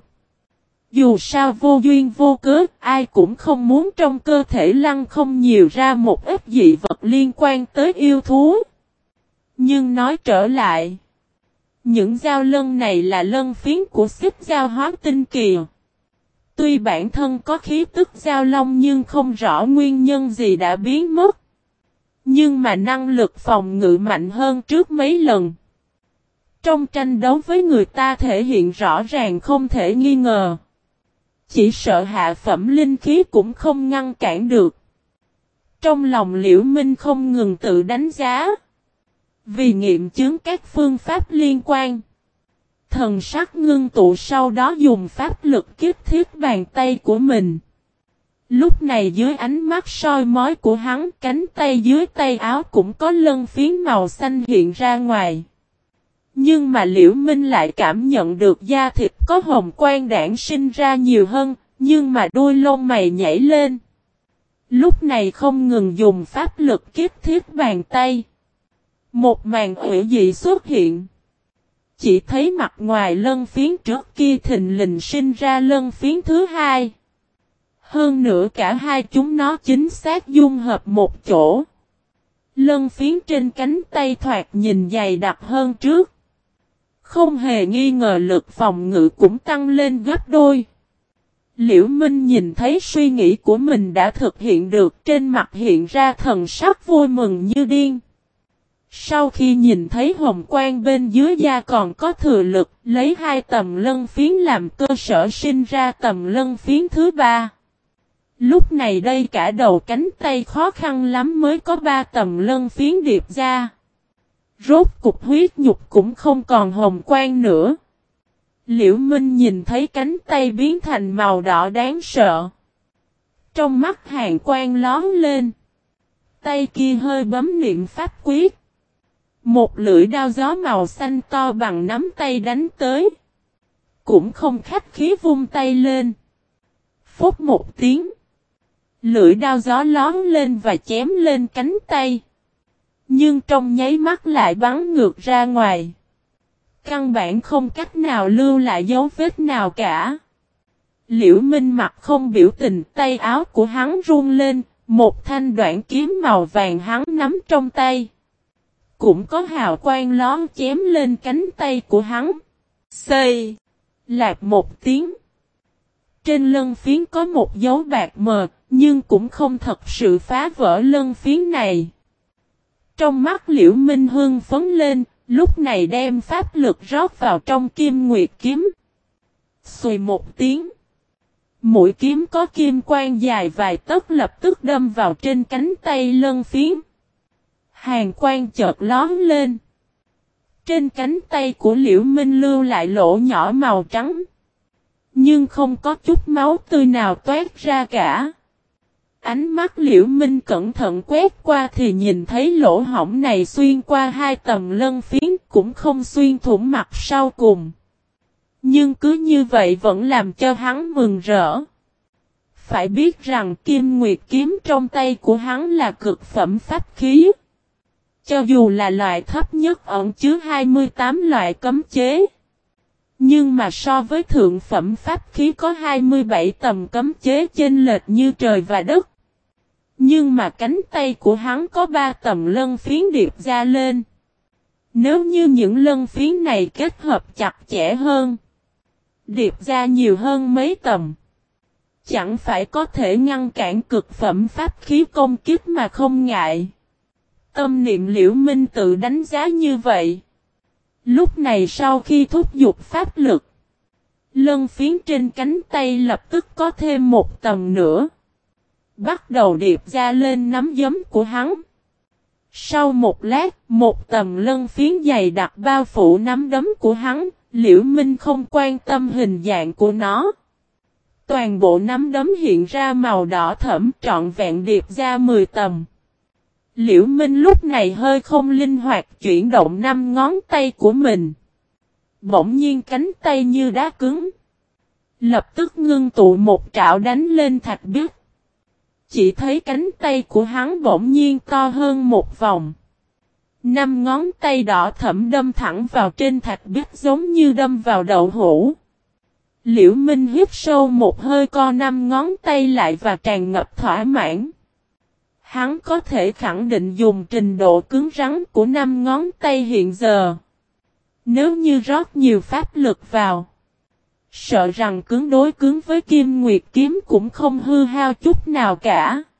Dù sao vô duyên vô cớ, ai cũng không muốn trong cơ thể lăng không nhiều ra một ít dị vật liên quan tới yêu thú. Nhưng nói trở lại, những dao lân này là lân phiến của xích dao hóa tinh kỳ. Tuy bản thân có khí tức dao long nhưng không rõ nguyên nhân gì đã biến mất. Nhưng mà năng lực phòng ngự mạnh hơn trước mấy lần. Trong tranh đấu với người ta thể hiện rõ ràng không thể nghi ngờ. Chỉ sợ hạ phẩm linh khí cũng không ngăn cản được. Trong lòng Liễu Minh không ngừng tự đánh giá. Vì nghiệm chứng các phương pháp liên quan. Thần sắc ngưng tụ sau đó dùng pháp lực kích thiết bàn tay của mình. Lúc này dưới ánh mắt soi mói của hắn, cánh tay dưới tay áo cũng có lân phiến màu xanh hiện ra ngoài. Nhưng mà Liễu Minh lại cảm nhận được da thịt có hồng quang đản sinh ra nhiều hơn, nhưng mà đôi lông mày nhảy lên. Lúc này không ngừng dùng pháp lực kích thiết bàn tay. Một màn ủy dị xuất hiện. Chỉ thấy mặt ngoài lân phiến trước kia thình lình sinh ra lân phiến thứ hai. Hơn nữa cả hai chúng nó chính xác dung hợp một chỗ. Lân phiến trên cánh tay thoạt nhìn dày đặc hơn trước. Không hề nghi ngờ lực phòng ngự cũng tăng lên gấp đôi. Liễu Minh nhìn thấy suy nghĩ của mình đã thực hiện được, trên mặt hiện ra thần sắc vui mừng như điên. Sau khi nhìn thấy hồng quang bên dưới da còn có thừa lực, lấy hai tầm lân phiến làm cơ sở sinh ra tầm lân phiến thứ ba. Lúc này đây cả đầu cánh tay khó khăn lắm mới có 3 tầm lân phiến điệp ra. Rốt cục huyết nhục cũng không còn hồng quang nữa. Liễu Minh nhìn thấy cánh tay biến thành màu đỏ đáng sợ. Trong mắt hàn quang lón lên. Tay kia hơi bấm niệm pháp quyết. Một lưỡi đao gió màu xanh to bằng nắm tay đánh tới. Cũng không khách khí vung tay lên. Phốc một tiếng. Lưỡi đao gió lón lên và chém lên cánh tay. Nhưng trong nháy mắt lại bắn ngược ra ngoài. Căn bản không cách nào lưu lại dấu vết nào cả. Liễu Minh mặt không biểu tình, tay áo của hắn run lên, một thanh đoạn kiếm màu vàng hắn nắm trong tay. Cũng có hào quang lón chém lên cánh tay của hắn. Xây! Lạc một tiếng. Trên lân phiến có một dấu bạc mờ, nhưng cũng không thật sự phá vỡ lân phiến này. Trong mắt Liễu Minh hưng phấn lên, lúc này đem pháp lực rót vào trong Kim Nguyệt kiếm. Xùi một tiếng. Mũi kiếm có kim quang dài vài tấc lập tức đâm vào trên cánh tay lân phiến. Hàn quang chợt lón lên. Trên cánh tay của Liễu Minh lưu lại lỗ nhỏ màu trắng. Nhưng không có chút máu tươi nào toát ra cả. Ánh mắt Liễu Minh cẩn thận quét qua thì nhìn thấy lỗ hổng này xuyên qua hai tầm lân phiến, cũng không xuyên thủng mặt sau cùng. Nhưng cứ như vậy vẫn làm cho hắn mừng rỡ. Phải biết rằng Kim Nguyệt kiếm trong tay của hắn là cực phẩm pháp khí. Cho dù là loại thấp nhất ẩn chứa 28 loại cấm chế. Nhưng mà so với thượng phẩm pháp khí có 27 tầm cấm chế chênh lệch như trời và đất. Nhưng mà cánh tay của hắn có 3 tầm lân phiến điệp ra lên. Nếu như những lân phiến này kết hợp chặt chẽ hơn, điệp ra nhiều hơn mấy tầm, chẳng phải có thể ngăn cản cực phẩm pháp khí công kích mà không ngại. Tâm niệm Liễu Minh tự đánh giá như vậy. Lúc này sau khi thúc giục pháp lực, lân phiến trên cánh tay lập tức có thêm một tầng nữa. Bắt đầu điệp ra lên nắm đấm của hắn. Sau một lát, một tầng lân phiến dày đặc bao phủ nắm đấm của hắn, Liễu Minh không quan tâm hình dạng của nó. Toàn bộ nắm đấm hiện ra màu đỏ thẫm trọn vẹn điệp ra 10 tầng. Liễu Minh lúc này hơi không linh hoạt chuyển động 5 ngón tay của mình. Bỗng nhiên cánh tay như đá cứng. Lập tức ngưng tụ một trảo đánh lên thạch bích. Chỉ thấy cánh tay của hắn bỗng nhiên to hơn một vòng. 5 ngón tay đỏ thẫm đâm thẳng vào trên thạch bích giống như đâm vào đậu hũ. Liễu Minh hít sâu một hơi co 5 ngón tay lại và tràn ngập thỏa mãn. Hắn có thể khẳng định dùng trình độ cứng rắn của 5 ngón tay hiện giờ. Nếu như rót nhiều pháp lực vào, sợ rằng cứng đối cứng với Kim Nguyệt kiếm cũng không hư hao chút nào cả.